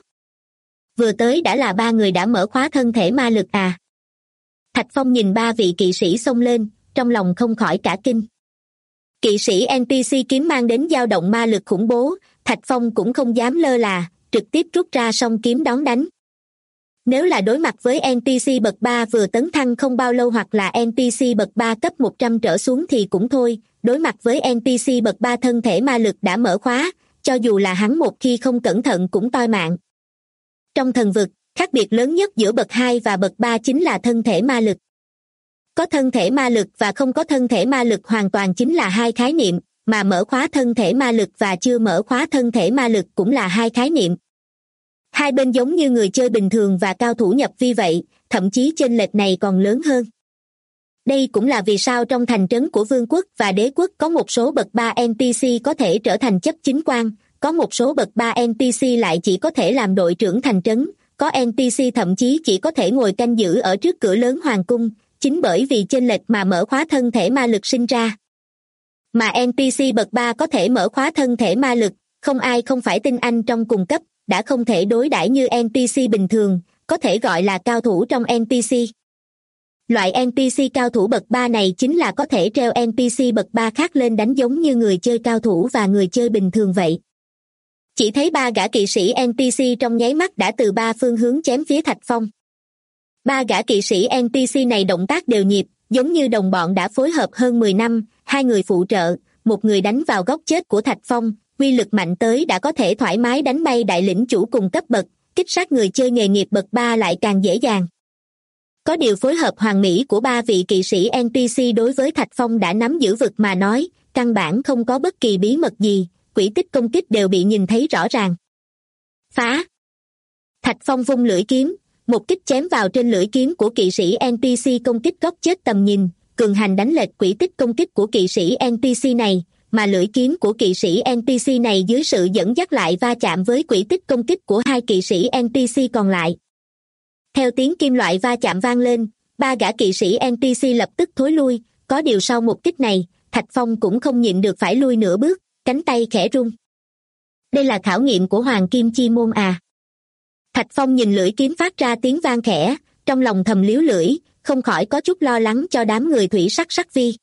Vừa tới đã là 3 người đã mở khóa thân thể ma lực à. Thạch Phong nhìn 3 vị kỵ sĩ xông lên, trong lòng không khỏi cả kinh. Kỵ sĩ NPC kiếm mang đến dao động ma lực khủng bố, Thạch Phong cũng không dám lơ là, trực tiếp rút ra song kiếm đón đánh. Nếu là đối mặt với NPC bậc 3 vừa tấn thăng không bao lâu hoặc là NPC bậc 3 cấp 100 trở xuống thì cũng thôi, đối mặt với NPC bậc 3 thân thể ma lực đã mở khóa, cho dù là hắn một khi không cẩn thận cũng toi mạng. Trong thần vực, khác biệt lớn nhất giữa bậc 2 và bậc 3 chính là thân thể ma lực. Có thân thể ma lực và không có thân thể ma lực hoàn toàn chính là 2 khái niệm, mà mở khóa thân thể ma lực và chưa mở khóa thân thể ma lực cũng là 2 khái niệm. Hai bên giống như người chơi bình thường và cao thủ nhập vi vậy, thậm chí chênh lệch này còn lớn hơn. Đây cũng là vì sao trong thành trấn của vương quốc và đế quốc có một số bậc 3 NPC có thể trở thành chấp chính quan, có một số bậc 3 NPC lại chỉ có thể làm đội trưởng thành trấn, có NPC thậm chí chỉ có thể ngồi canh giữ ở trước cửa lớn hoàng cung, chính bởi vì chênh lệch mà mở khóa thân thể ma lực sinh ra. Mà NPC bậc 3 có thể mở khóa thân thể ma lực, không ai không phải tinh anh trong cùng cấp, đã không thể đối đãi như NPC bình thường, có thể gọi là cao thủ trong NPC. Loại NPC cao thủ bậc 3 này chính là có thể treo NPC bậc 3 khác lên đánh giống như người chơi cao thủ và người chơi bình thường vậy. Chỉ thấy 3 gã kỵ sĩ NPC trong nháy mắt đã từ 3 phương hướng chém phía Thạch Phong. 3 gã kỵ sĩ NPC này động tác đều nhịp, giống như đồng bọn đã phối hợp hơn 10 năm, 2 người phụ trợ, một người đánh vào góc chết của Thạch Phong, uy lực mạnh tới đã có thể thoải mái đánh bay đại lĩnh chủ cùng cấp bậc, kích sát người chơi nghề nghiệp bậc 3 lại càng dễ dàng. Có điều phối hợp hoàn mỹ của 3 vị kỵ sĩ NPC đối với Thạch Phong đã nắm giữ vực mà nói, căn bản không có bất kỳ bí mật gì, quỹ tích công kích đều bị nhìn thấy rõ ràng. Phá! Thạch Phong vung lưỡi kiếm, một kích chém vào trên lưỡi kiếm của kỵ sĩ NPC công kích góc chết tầm nhìn, cường hành đánh lệch quỹ tích công kích của kỵ sĩ NPC này, mà lưỡi kiếm của kỵ sĩ NPC này dưới sự dẫn dắt lại va chạm với quỹ tích công kích của 2 kỵ sĩ NPC còn lại. Theo tiếng kim loại va chạm vang lên, Ba gã kỵ sĩ NPC lập tức thối lui, có điều sau một kích này, Thạch Phong cũng không nhịn được phải lui nửa bước, cánh tay khẽ run. Đây là khảo nghiệm của Hoàng Kim Chi Môn à? Thạch Phong nhìn lưỡi kiếm phát ra tiếng vang khẽ, trong lòng thầm liếu lưỡi, không khỏi có chút lo lắng cho đám người thủy sắc vi.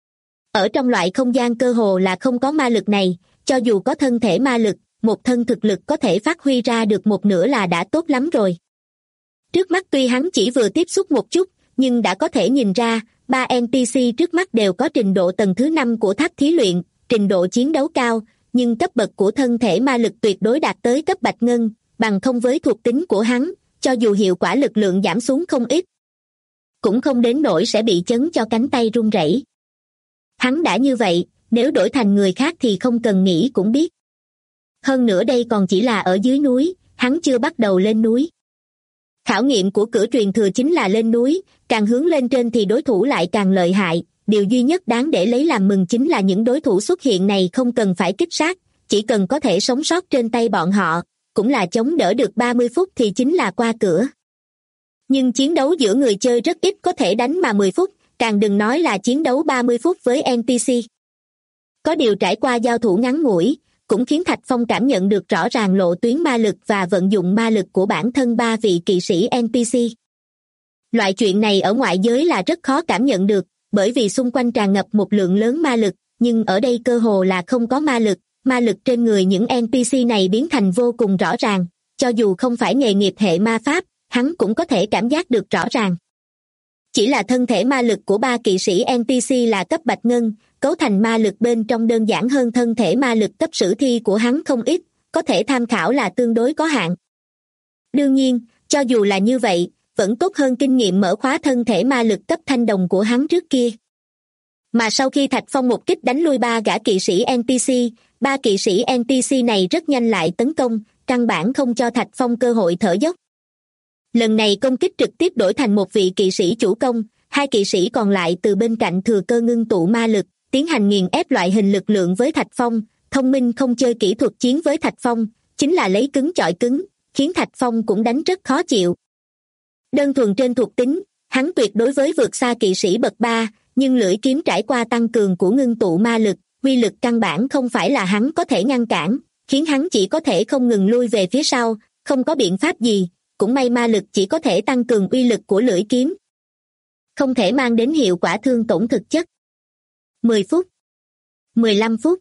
Ở trong loại không gian cơ hồ là không có ma lực này, cho dù có thân thể ma lực, một thân thực lực có thể phát huy ra được một nửa là đã tốt lắm rồi. Trước mắt tuy hắn chỉ vừa tiếp xúc một chút, nhưng đã có thể nhìn ra, ba NPC trước mắt đều có trình độ tầng thứ 5 của tháp thí luyện, trình độ chiến đấu cao, nhưng cấp bậc của thân thể ma lực tuyệt đối đạt tới cấp bạch ngân, bằng không với thuộc tính của hắn, cho dù hiệu quả lực lượng giảm xuống không ít, cũng không đến nỗi sẽ bị chấn cho cánh tay run rẩy. Hắn đã như vậy, nếu đổi thành người khác thì không cần nghĩ cũng biết. Hơn nữa đây còn chỉ là ở dưới núi, hắn chưa bắt đầu lên núi. Khảo nghiệm của cửa truyền thừa chính là lên núi, càng hướng lên trên thì đối thủ lại càng lợi hại. Điều duy nhất đáng để lấy làm mừng chính là những đối thủ xuất hiện này không cần phải kích sát, chỉ cần có thể sống sót trên tay bọn họ, cũng là chống đỡ được 30 phút thì chính là qua cửa. Nhưng chiến đấu giữa người chơi rất ít có thể đánh mà 10 phút, càng đừng nói là chiến đấu 30 phút với NPC. Có điều trải qua giao thủ ngắn ngủi, cũng khiến Thạch Phong cảm nhận được rõ ràng lộ tuyến ma lực và vận dụng ma lực của bản thân ba vị kỵ sĩ NPC. Loại chuyện này ở ngoại giới là rất khó cảm nhận được, bởi vì xung quanh tràn ngập một lượng lớn ma lực, nhưng ở đây cơ hồ là không có ma lực trên người những NPC này biến thành vô cùng rõ ràng, cho dù không phải nghề nghiệp hệ ma pháp, hắn cũng có thể cảm giác được rõ ràng. Chỉ là thân thể ma lực của ba kỵ sĩ NPC là cấp bạch ngân, cấu thành ma lực bên trong đơn giản hơn thân thể ma lực cấp sử thi của hắn không ít, có thể tham khảo là tương đối có hạn. Đương nhiên, cho dù là như vậy, vẫn tốt hơn kinh nghiệm mở khóa thân thể ma lực cấp thanh đồng của hắn trước kia. Mà sau khi Thạch Phong một kích đánh lui ba gã kỵ sĩ NPC, ba kỵ sĩ NPC này rất nhanh lại tấn công, căn bản không cho Thạch Phong cơ hội thở dốc. Lần này công kích trực tiếp đổi thành một vị kỵ sĩ chủ công, hai kỵ sĩ còn lại từ bên cạnh thừa cơ ngưng tụ ma lực, tiến hành nghiền ép loại hình lực lượng với Thạch Phong. Thông minh không chơi kỹ thuật chiến với Thạch Phong, chính là lấy cứng chọi cứng, khiến Thạch Phong cũng đánh rất khó chịu. Đơn thuần trên thuộc tính, hắn tuyệt đối với vượt xa kỵ sĩ bậc 3, nhưng lưỡi kiếm trải qua tăng cường của ngưng tụ ma lực, uy lực căn bản không phải là hắn có thể ngăn cản, khiến hắn chỉ có thể không ngừng lui về phía sau, không có biện pháp gì, cũng may ma lực chỉ có thể tăng cường uy lực của lưỡi kiếm, không thể mang đến hiệu quả thương tổn thực chất. 10 phút, 15 phút,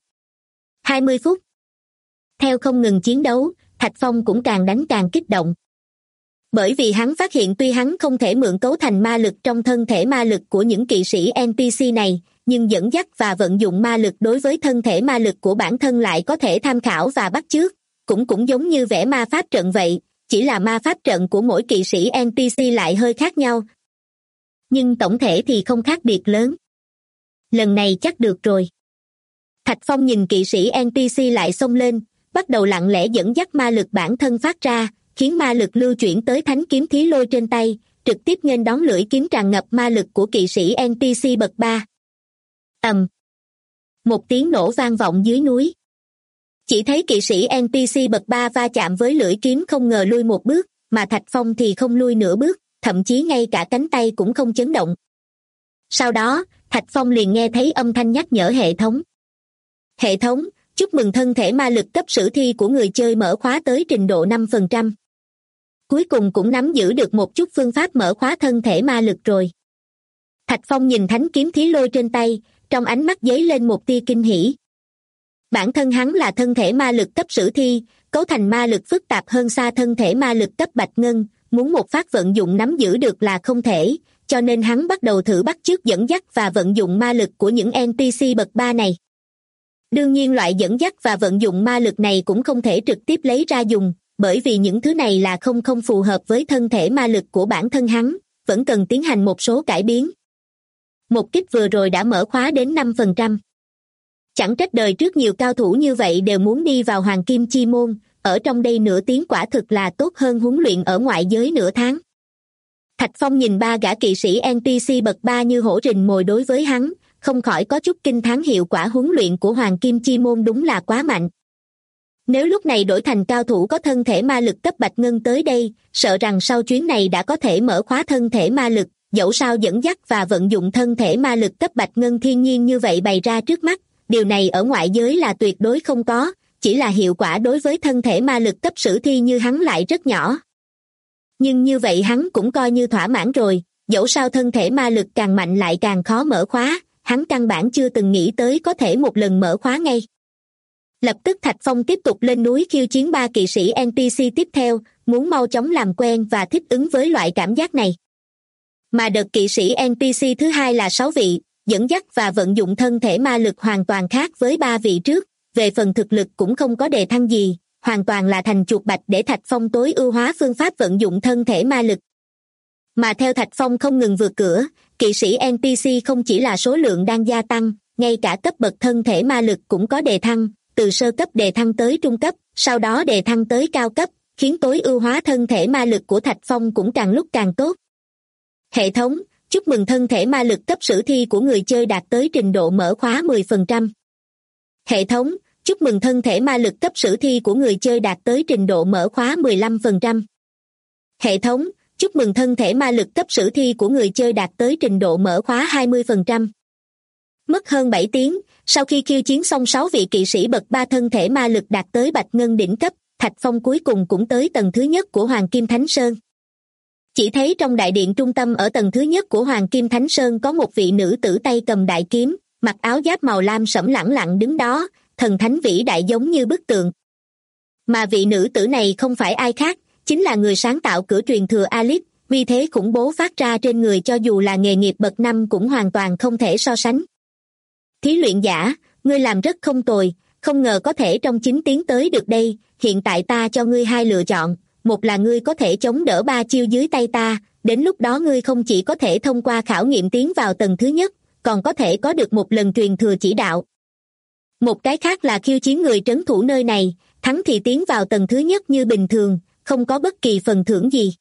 20 phút. Theo không ngừng chiến đấu, Thạch Phong cũng càng đánh càng kích động. Bởi vì hắn phát hiện tuy hắn không thể mượn cấu thành ma lực trong thân thể ma lực của những kỵ sĩ NPC này, nhưng dẫn dắt và vận dụng ma lực đối với thân thể ma lực của bản thân lại có thể tham khảo và bắt chước, cũng giống như vẽ ma pháp trận vậy, chỉ là ma pháp trận của mỗi kỵ sĩ NPC lại hơi khác nhau. Nhưng tổng thể thì không khác biệt lớn. Lần này chắc được rồi. Thạch Phong nhìn kỵ sĩ NPC lại xông lên, bắt đầu lặng lẽ dẫn dắt ma lực bản thân phát ra, khiến ma lực lưu chuyển tới thánh kiếm thí lôi trên tay, trực tiếp nghênh đón lưỡi kiếm tràn ngập ma lực của kỵ sĩ NPC bậc 3. Ầm. Một tiếng nổ vang vọng dưới núi. Chỉ thấy kỵ sĩ NPC bậc 3 va chạm với lưỡi kiếm không ngờ lui một bước, mà Thạch Phong thì không lui nửa bước, thậm chí ngay cả cánh tay cũng không chấn động. Sau đó, Thạch Phong liền nghe thấy âm thanh nhắc nhở hệ thống. Hệ thống, chúc mừng thân thể ma lực cấp sử thi của người chơi mở khóa tới trình độ 5%. Cuối cùng cũng nắm giữ được một chút phương pháp mở khóa thân thể ma lực rồi. Thạch Phong nhìn thánh kiếm thí lôi trên tay, trong ánh mắt dấy lên một tia kinh hỉ. Bản thân hắn là thân thể ma lực cấp sử thi, cấu thành ma lực phức tạp hơn xa thân thể ma lực cấp bạch ngân, muốn một phát vận dụng nắm giữ được là không thể, cho nên hắn bắt đầu thử bắt chước dẫn dắt và vận dụng ma lực của những NPC bậc 3 này. Đương nhiên loại dẫn dắt và vận dụng ma lực này cũng không thể trực tiếp lấy ra dùng, bởi vì những thứ này là không phù hợp với thân thể ma lực của bản thân hắn, vẫn cần tiến hành một số cải biến. Một kích vừa rồi đã mở khóa đến 5%. Chẳng trách đời trước nhiều cao thủ như vậy đều muốn đi vào Hoàng Kim Chi Môn, ở trong đây nửa tiếng quả thực là tốt hơn huấn luyện ở ngoại giới nửa tháng. Thạch Phong nhìn ba gã kỵ sĩ NPC bậc 3 như hổ rình mồi đối với hắn, không khỏi có chút kinh thán hiệu quả huấn luyện của Hoàng Kim Chi Môn đúng là quá mạnh. Nếu lúc này đổi thành cao thủ có thân thể ma lực cấp bạch ngân tới đây, sợ rằng sau chuyến này đã có thể mở khóa thân thể ma lực, dẫu sao dẫn dắt và vận dụng thân thể ma lực cấp bạch ngân thiên nhiên như vậy bày ra trước mắt, điều này ở ngoại giới là tuyệt đối không có, chỉ là hiệu quả đối với thân thể ma lực cấp sử thi như hắn lại rất nhỏ. Nhưng như vậy hắn cũng coi như thỏa mãn rồi, dẫu sao thân thể ma lực càng mạnh lại càng khó mở khóa, hắn căn bản chưa từng nghĩ tới có thể một lần mở khóa ngay. Lập tức Thạch Phong tiếp tục lên núi khiêu chiến 3 kỵ sĩ NPC tiếp theo, muốn mau chóng làm quen và thích ứng với loại cảm giác này. Mà đợt kỵ sĩ NPC thứ hai là 6 vị, dẫn dắt và vận dụng thân thể ma lực hoàn toàn khác với 3 vị trước, về phần thực lực cũng không có đề thăng gì, hoàn toàn là thành chuột bạch để Thạch Phong tối ưu hóa phương pháp vận dụng thân thể ma lực. Mà theo Thạch Phong không ngừng vượt cửa, kỵ sĩ NPC không chỉ là số lượng đang gia tăng, ngay cả cấp bậc thân thể ma lực cũng có đề thăng, từ sơ cấp đề thăng tới trung cấp, sau đó đề thăng tới cao cấp, khiến tối ưu hóa thân thể ma lực của Thạch Phong cũng càng lúc càng tốt. Hệ thống, chúc mừng thân thể ma lực cấp sử thi của người chơi đạt tới trình độ mở khóa 10%. Hệ thống, chúc mừng thân thể ma lực cấp sử thi của người chơi đạt tới trình độ mở khóa 15%. Hệ thống, chúc mừng thân thể ma lực cấp sử thi của người chơi đạt tới trình độ mở khóa 20%. Mất hơn 7 tiếng, sau khi khiêu chiến xong 6 vị kỵ sĩ bậc 3 thân thể ma lực đạt tới bạch ngân đỉnh cấp, Thạch Phong cuối cùng cũng tới tầng thứ nhất của Hoàng Kim Thánh Sơn. Chỉ thấy trong đại điện trung tâm ở tầng thứ nhất của Hoàng Kim Thánh Sơn có một vị nữ tử tay cầm đại kiếm, mặc áo giáp màu lam sẫm lẳng lặng đứng đó, thần thánh vĩ đại giống như bức tượng. Mà vị nữ tử này không phải ai khác, chính là người sáng tạo cửa truyền thừa Alith, vì thế khủng bố phát ra trên người cho dù là nghề nghiệp bậc 5 cũng hoàn toàn không thể so sánh. Thí luyện giả, ngươi làm rất không tồi, không ngờ có thể trong 9 tiếng tới được đây, hiện tại ta cho ngươi 2 lựa chọn, một là ngươi có thể chống đỡ 3 chiêu dưới tay ta, đến lúc đó ngươi không chỉ có thể thông qua khảo nghiệm tiến vào tầng thứ nhất, còn có thể có được một lần truyền thừa chỉ đạo. Một cái khác là khiêu chiến người trấn thủ nơi này, thắng thì tiến vào tầng thứ nhất như bình thường, không có bất kỳ phần thưởng gì.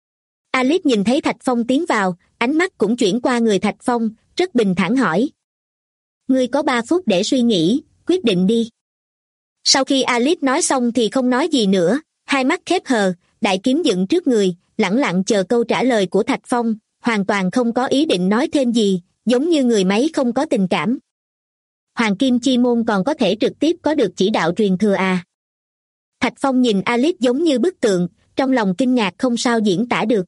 Alith nhìn thấy Thạch Phong tiến vào, ánh mắt cũng chuyển qua người Thạch Phong, rất bình thản hỏi. Ngươi có 3 phút để suy nghĩ, quyết định đi. Sau khi Alith nói xong thì không nói gì nữa, hai mắt khép hờ, đại kiếm dựng trước người, lẳng lặng chờ câu trả lời của Thạch Phong, hoàn toàn không có ý định nói thêm gì, giống như người máy không có tình cảm. Hoàng Kim Chi Môn còn có thể trực tiếp có được chỉ đạo truyền thừa à? Thạch Phong nhìn Alith giống như bức tượng, trong lòng kinh ngạc không sao diễn tả được.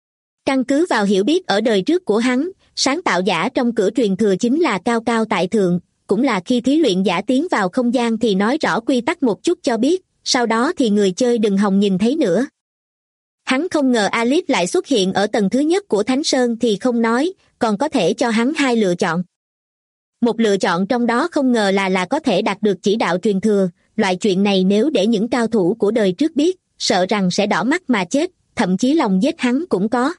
Căn cứ vào hiểu biết ở đời trước của hắn, sáng tạo giả trong cửa truyền thừa chính là cao cao tại thượng, cũng là khi thí luyện giả tiến vào không gian thì nói rõ quy tắc một chút cho biết, sau đó thì người chơi đừng hòng nhìn thấy nữa. Hắn không ngờ Alith lại xuất hiện ở tầng thứ nhất của Thánh Sơn thì không nói, còn có thể cho hắn 2 lựa chọn. Một lựa chọn trong đó không ngờ là có thể đạt được chỉ đạo truyền thừa, loại chuyện này nếu để những cao thủ của đời trước biết, sợ rằng sẽ đỏ mắt mà chết, thậm chí lòng giết hắn cũng có.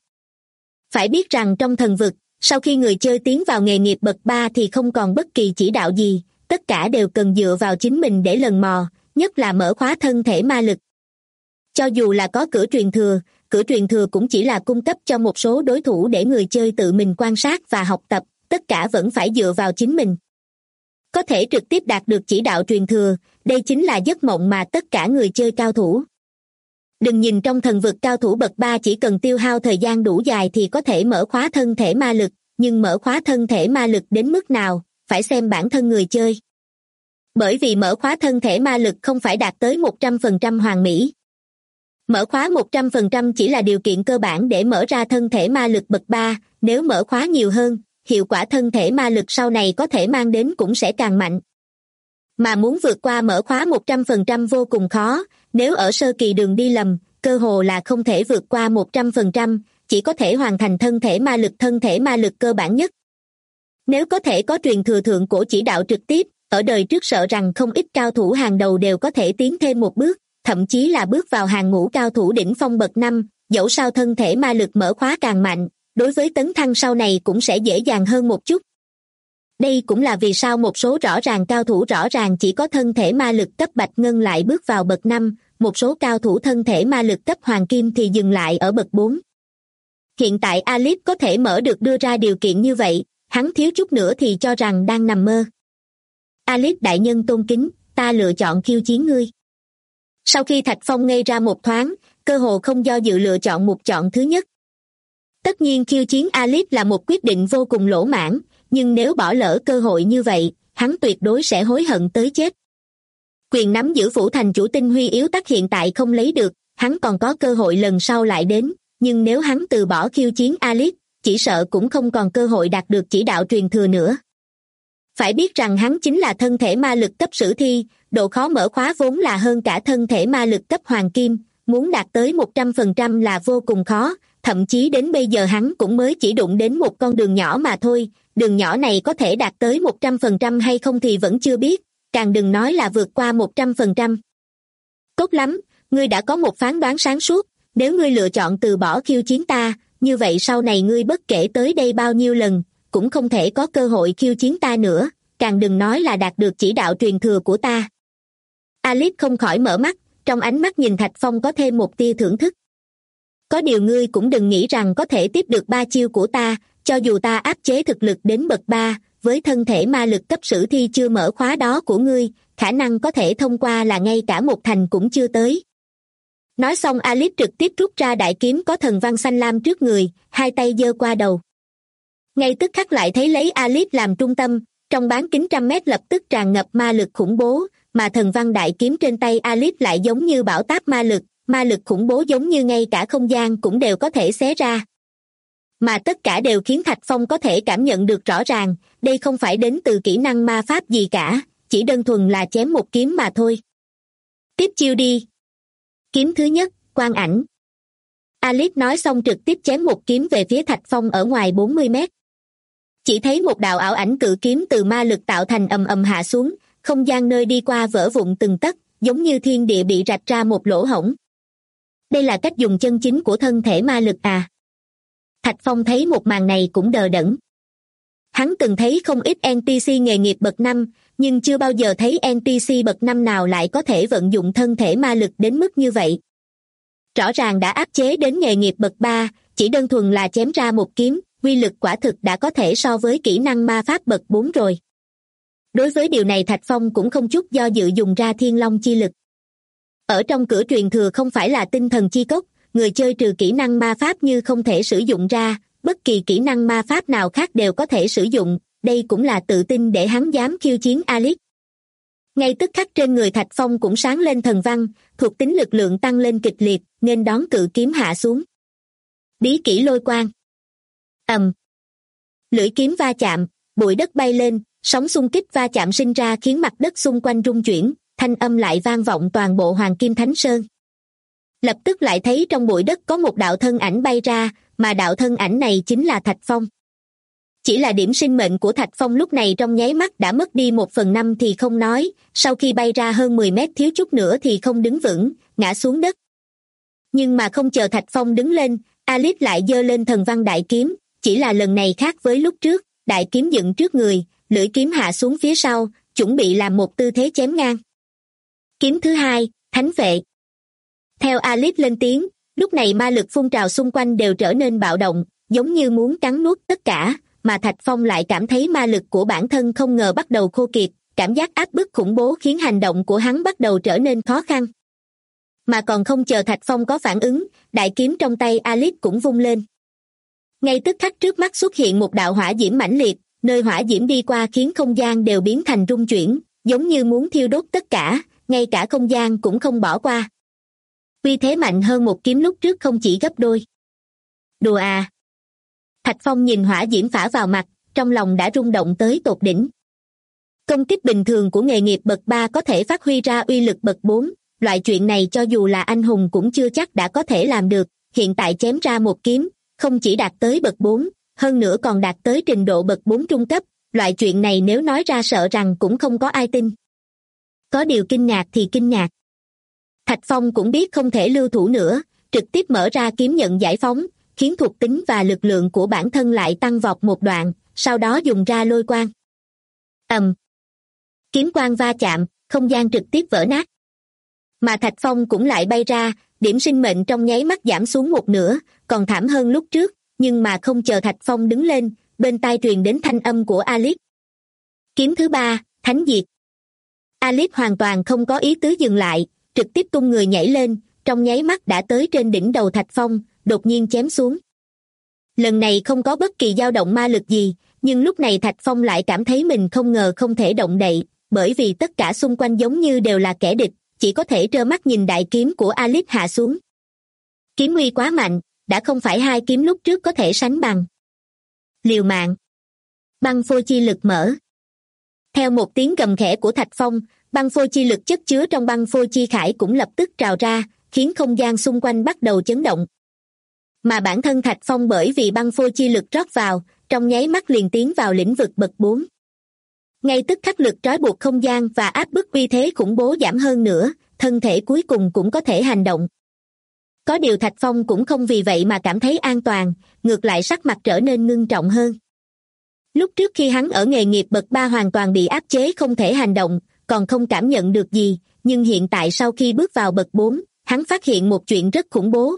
Phải biết rằng trong thần vực, sau khi người chơi tiến vào nghề nghiệp bậc 3 thì không còn bất kỳ chỉ đạo gì, tất cả đều cần dựa vào chính mình để lần mò, nhất là mở khóa thân thể ma lực. Cho dù là có cửa truyền thừa cũng chỉ là cung cấp cho một số đối thủ để người chơi tự mình quan sát và học tập, tất cả vẫn phải dựa vào chính mình. Có thể trực tiếp đạt được chỉ đạo truyền thừa, đây chính là giấc mộng mà tất cả người chơi cao thủ. Đừng nhìn trong thần vực cao thủ bậc 3 chỉ cần tiêu hao thời gian đủ dài thì có thể mở khóa thân thể ma lực, nhưng mở khóa thân thể ma lực đến mức nào, phải xem bản thân người chơi. Bởi vì mở khóa thân thể ma lực không phải đạt tới 100% hoàn mỹ. Mở khóa 100% chỉ là điều kiện cơ bản để mở ra thân thể ma lực bậc 3, nếu mở khóa nhiều hơn, hiệu quả thân thể ma lực sau này có thể mang đến cũng sẽ càng mạnh. Mà muốn vượt qua mở khóa 100% vô cùng khó, nếu ở sơ kỳ đường đi lầm, cơ hồ là không thể vượt qua 100%, chỉ có thể hoàn thành thân thể ma lực cơ bản nhất. Nếu có thể có truyền thừa thượng cổ chỉ đạo trực tiếp, ở đời trước sợ rằng không ít cao thủ hàng đầu đều có thể tiến thêm một bước, thậm chí là bước vào hàng ngũ cao thủ đỉnh phong bậc 5, dẫu sao thân thể ma lực mở khóa càng mạnh, đối với tấn thăng sau này cũng sẽ dễ dàng hơn một chút. Đây cũng là vì sao một số rõ ràng cao thủ rõ ràng chỉ có thân thể ma lực cấp bạch ngân lại bước vào bậc 5, một số cao thủ thân thể ma lực cấp hoàng kim thì dừng lại ở bậc 4. Hiện tại Alith có thể mở được đưa ra điều kiện như vậy, hắn thiếu chút nữa thì cho rằng đang nằm mơ. Alith đại nhân tôn kính, ta lựa chọn khiêu chiến ngươi. Sau khi Thạch Phong ngây ra một thoáng, cơ hồ không do dự lựa chọn một chọn thứ nhất. Tất nhiên khiêu chiến Alice là một quyết định vô cùng lỗ mãn, nhưng nếu bỏ lỡ cơ hội như vậy, hắn tuyệt đối sẽ hối hận tới chết. Quyền nắm giữ phủ thành chủ tinh huy yếu tắc hiện tại không lấy được, hắn còn có cơ hội lần sau lại đến, nhưng nếu hắn từ bỏ khiêu chiến Alice, chỉ sợ cũng không còn cơ hội đạt được chỉ đạo truyền thừa nữa. Phải biết rằng hắn chính là thân thể ma lực cấp sử thi, độ khó mở khóa vốn là hơn cả thân thể ma lực cấp hoàng kim, muốn đạt tới 100% là vô cùng khó, thậm chí đến bây giờ hắn cũng mới chỉ đụng đến một con đường nhỏ mà thôi, đường nhỏ này có thể đạt tới 100% hay không thì vẫn chưa biết, càng đừng nói là vượt qua 100%. Tốt lắm, ngươi đã có một phán đoán sáng suốt, nếu ngươi lựa chọn từ bỏ khiêu chiến ta, như vậy sau này ngươi bất kể tới đây bao nhiêu lần, cũng không thể có cơ hội khiêu chiến ta nữa, càng đừng nói là đạt được chỉ đạo truyền thừa của ta. Alice không khỏi mở mắt, trong ánh mắt nhìn Thạch Phong có thêm một tia thưởng thức. Có điều ngươi cũng đừng nghĩ rằng có thể tiếp được 3 chiêu của ta, cho dù ta áp chế thực lực đến bậc 3, với thân thể ma lực cấp sử thi chưa mở khóa đó của ngươi, khả năng có thể thông qua là ngay cả một thành cũng chưa tới. Nói xong Alice trực tiếp rút ra đại kiếm có thần văn xanh lam trước người, hai tay giơ qua đầu. Ngay tức khắc lại thấy lấy Alice làm trung tâm, trong bán kính 100 mét lập tức tràn ngập ma lực khủng bố, mà thần văn đại kiếm trên tay Alice lại giống như bão táp ma lực khủng bố giống như ngay cả không gian cũng đều có thể xé ra. Mà tất cả đều khiến Thạch Phong có thể cảm nhận được rõ ràng, đây không phải đến từ kỹ năng ma pháp gì cả, chỉ đơn thuần là chém một kiếm mà thôi. Tiếp chiêu đi. Kiếm thứ nhất, quang ảnh. Alice nói xong trực tiếp chém một kiếm về phía Thạch Phong ở ngoài 40 mét. Chỉ thấy một đạo ảo ảnh cự kiếm từ ma lực tạo thành ầm ầm hạ xuống, không gian nơi đi qua vỡ vụn từng tấc, giống như thiên địa bị rạch ra một lỗ hổng. Đây là cách dùng chân chính của thân thể ma lực à? Thạch Phong thấy một màn này cũng đờ đẫn. Hắn từng thấy không ít NPC nghề nghiệp bậc 5, nhưng chưa bao giờ thấy NPC bậc 5 nào lại có thể vận dụng thân thể ma lực đến mức như vậy. Rõ ràng đã áp chế đến nghề nghiệp bậc 3, chỉ đơn thuần là chém ra một kiếm, uy lực quả thực đã có thể so với kỹ năng ma pháp bậc 4 rồi. Đối với điều này Thạch Phong cũng không chút do dự dùng ra Thiên Long chi lực. Ở trong cửa truyền thừa không phải là tinh thần chi cốc, người chơi trừ kỹ năng ma pháp như không thể sử dụng ra, bất kỳ kỹ năng ma pháp nào khác đều có thể sử dụng, đây cũng là tự tin để hắn dám khiêu chiến Alice. Ngay tức khắc trên người Thạch Phong cũng sáng lên thần văn, thuộc tính lực lượng tăng lên kịch liệt, nên đón cự kiếm hạ xuống. Bí kỹ lôi quang. Lưỡi kiếm va chạm, bụi đất bay lên, sóng xung kích va chạm sinh ra khiến mặt đất xung quanh rung chuyển, thanh âm lại vang vọng toàn bộ Hoàng Kim Thánh Sơn. Lập tức lại thấy trong bụi đất có một đạo thân ảnh bay ra, mà đạo thân ảnh này chính là Thạch Phong. Chỉ là điểm sinh mệnh của Thạch Phong lúc này trong nháy mắt đã mất đi 1/5 thì không nói, sau khi bay ra hơn 10 mét thiếu chút nữa thì không đứng vững, ngã xuống đất. Nhưng mà không chờ Thạch Phong đứng lên, Alice lại giơ lên thần văn đại kiếm, chỉ là lần này khác với lúc trước, đại kiếm dựng trước người, lưỡi kiếm hạ xuống phía sau, chuẩn bị làm một tư thế chém ngang. Kiếm thứ hai, thánh vệ. Theo Alice lên tiếng, lúc này ma lực phun trào xung quanh đều trở nên bạo động, giống như muốn cắn nuốt tất cả, mà Thạch Phong lại cảm thấy ma lực của bản thân không ngờ bắt đầu khô kiệt, cảm giác áp bức khủng bố khiến hành động của hắn bắt đầu trở nên khó khăn. Mà còn không chờ Thạch Phong có phản ứng, đại kiếm trong tay Alice cũng vung lên. Ngay tức khắc trước mắt xuất hiện một đạo hỏa diễm mãnh liệt, nơi hỏa diễm đi qua khiến không gian đều biến thành rung chuyển, giống như muốn thiêu đốt tất cả, ngay cả không gian cũng không bỏ qua. Uy thế mạnh hơn một kiếm lúc trước không chỉ gấp đôi. Đùa à? Thạch Phong nhìn hỏa diễm phả vào mặt, trong lòng đã rung động tới tột đỉnh. Công kích bình thường của nghề nghiệp bậc 3 có thể phát huy ra uy lực bậc 4, loại chuyện này cho dù là anh hùng cũng chưa chắc đã có thể làm được, hiện tại chém ra một kiếm, không chỉ đạt tới bậc 4, hơn nữa còn đạt tới trình độ bậc 4 trung cấp, loại chuyện này nếu nói ra sợ rằng cũng không có ai tin. Có điều kinh ngạc thì kinh ngạc. Thạch Phong cũng biết không thể lưu thủ nữa, trực tiếp mở ra kiếm nhận giải phóng, khiến thuộc tính và lực lượng của bản thân lại tăng vọt một đoạn, sau đó dùng ra lôi quang. Kiếm quang va chạm, không gian trực tiếp vỡ nát. Mà Thạch Phong cũng lại bay ra, điểm sinh mệnh trong nháy mắt giảm xuống một nửa, còn thảm hơn lúc trước, nhưng mà không chờ Thạch Phong đứng lên, bên tai truyền đến thanh âm của Alice. Kiếm thứ ba, thánh diệt. Alice hoàn toàn không có ý tứ dừng lại, trực tiếp tung người nhảy lên, trong nháy mắt đã tới trên đỉnh đầu Thạch Phong, đột nhiên chém xuống. Lần này không có bất kỳ dao động ma lực gì, nhưng lúc này Thạch Phong lại cảm thấy mình không ngờ không thể động đậy, bởi vì tất cả xung quanh giống như đều là kẻ địch, chỉ có thể trơ mắt nhìn đại kiếm của Alice hạ xuống. Kiếm uy quá mạnh, đã không phải hai kiếm lúc trước có thể sánh bằng. Liều mạng. Băng phôi chi lực mở. Theo một tiếng gầm khẽ của Thạch Phong, băng phôi chi lực chất chứa trong băng phôi chi khải cũng lập tức trào ra, khiến không gian xung quanh bắt đầu chấn động. Mà bản thân Thạch Phong bởi vì băng phôi chi lực rót vào, trong nháy mắt liền tiến vào lĩnh vực bậc 4. Ngay tức khắc lực trói buộc không gian và áp bức uy thế khủng bố giảm hơn nữa, thân thể cuối cùng cũng có thể hành động. Có điều Thạch Phong cũng không vì vậy mà cảm thấy an toàn, ngược lại sắc mặt trở nên ngưng trọng hơn. Lúc trước khi hắn ở nghề nghiệp bậc 3 hoàn toàn bị áp chế không thể hành động, còn không cảm nhận được gì, nhưng hiện tại sau khi bước vào bậc 4, hắn phát hiện một chuyện rất khủng bố.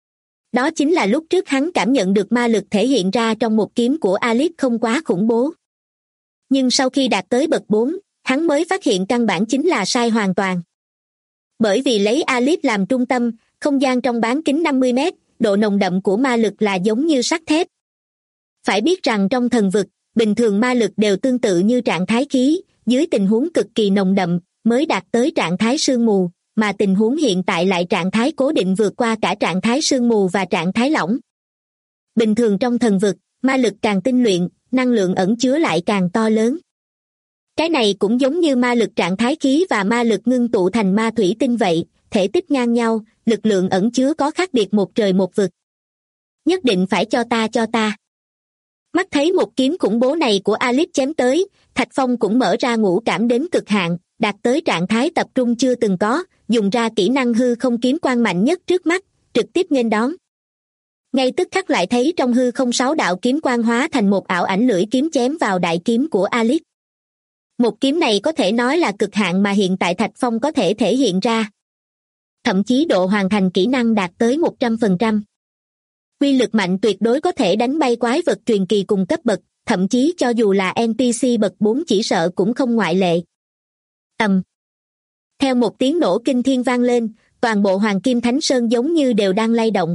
Đó chính là lúc trước hắn cảm nhận được ma lực thể hiện ra trong một kiếm của Alice không quá khủng bố. Nhưng sau khi đạt tới bậc 4, hắn mới phát hiện căn bản chính là sai hoàn toàn. Bởi vì lấy Alice làm trung tâm, không gian trong bán kính 50 mét, độ nồng đậm của ma lực là giống như sắt thép. Phải biết rằng trong thần vực, bình thường ma lực đều tương tự như trạng thái khí, dưới tình huống cực kỳ nồng đậm, mới đạt tới trạng thái sương mù, mà tình huống hiện tại lại trạng thái cố định vượt qua cả trạng thái sương mù và trạng thái lỏng. Bình thường trong thần vực, ma lực càng tinh luyện, năng lượng ẩn chứa lại càng to lớn. Cái này cũng giống như ma lực trạng thái khí và ma lực ngưng tụ thành ma thủy tinh vậy, thể tích ngang nhau, lực lượng ẩn chứa có khác biệt một trời một vực. Nhất định phải cho ta. Mắt thấy một kiếm khủng bố này của Alice chém tới, Thạch Phong cũng mở ra ngũ cảm đến cực hạn, đạt tới trạng thái tập trung chưa từng có, dùng ra kỹ năng hư không kiếm quang mạnh nhất trước mắt, trực tiếp nghênh đón. Ngay tức khắc lại thấy trong hư không 6 đạo kiếm quang hóa thành một ảo ảnh lưỡi kiếm chém vào đại kiếm của Alice. Một kiếm này có thể nói là cực hạn mà hiện tại Thạch Phong có thể thể hiện ra. Thậm chí độ hoàn thành kỹ năng đạt tới 100%. Quy lực mạnh tuyệt đối có thể đánh bay quái vật truyền kỳ cùng cấp bậc, thậm chí cho dù là NPC bậc 4 chỉ sợ cũng không ngoại lệ. Ầm. Theo một tiếng nổ kinh thiên vang lên, toàn bộ Hoàng Kim Thánh Sơn giống như đều đang lay động.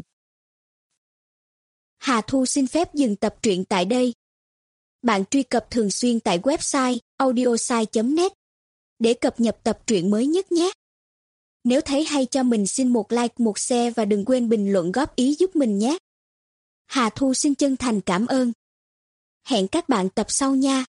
Hà Thu xin phép dừng tập truyện tại đây. Bạn truy cập thường xuyên tại website audiosai.net để cập nhật tập truyện mới nhất nhé. Nếu thấy hay cho mình xin một like, một share và đừng quên bình luận góp ý giúp mình nhé. Hà Thu xin chân thành cảm ơn. Hẹn các bạn tập sau nha.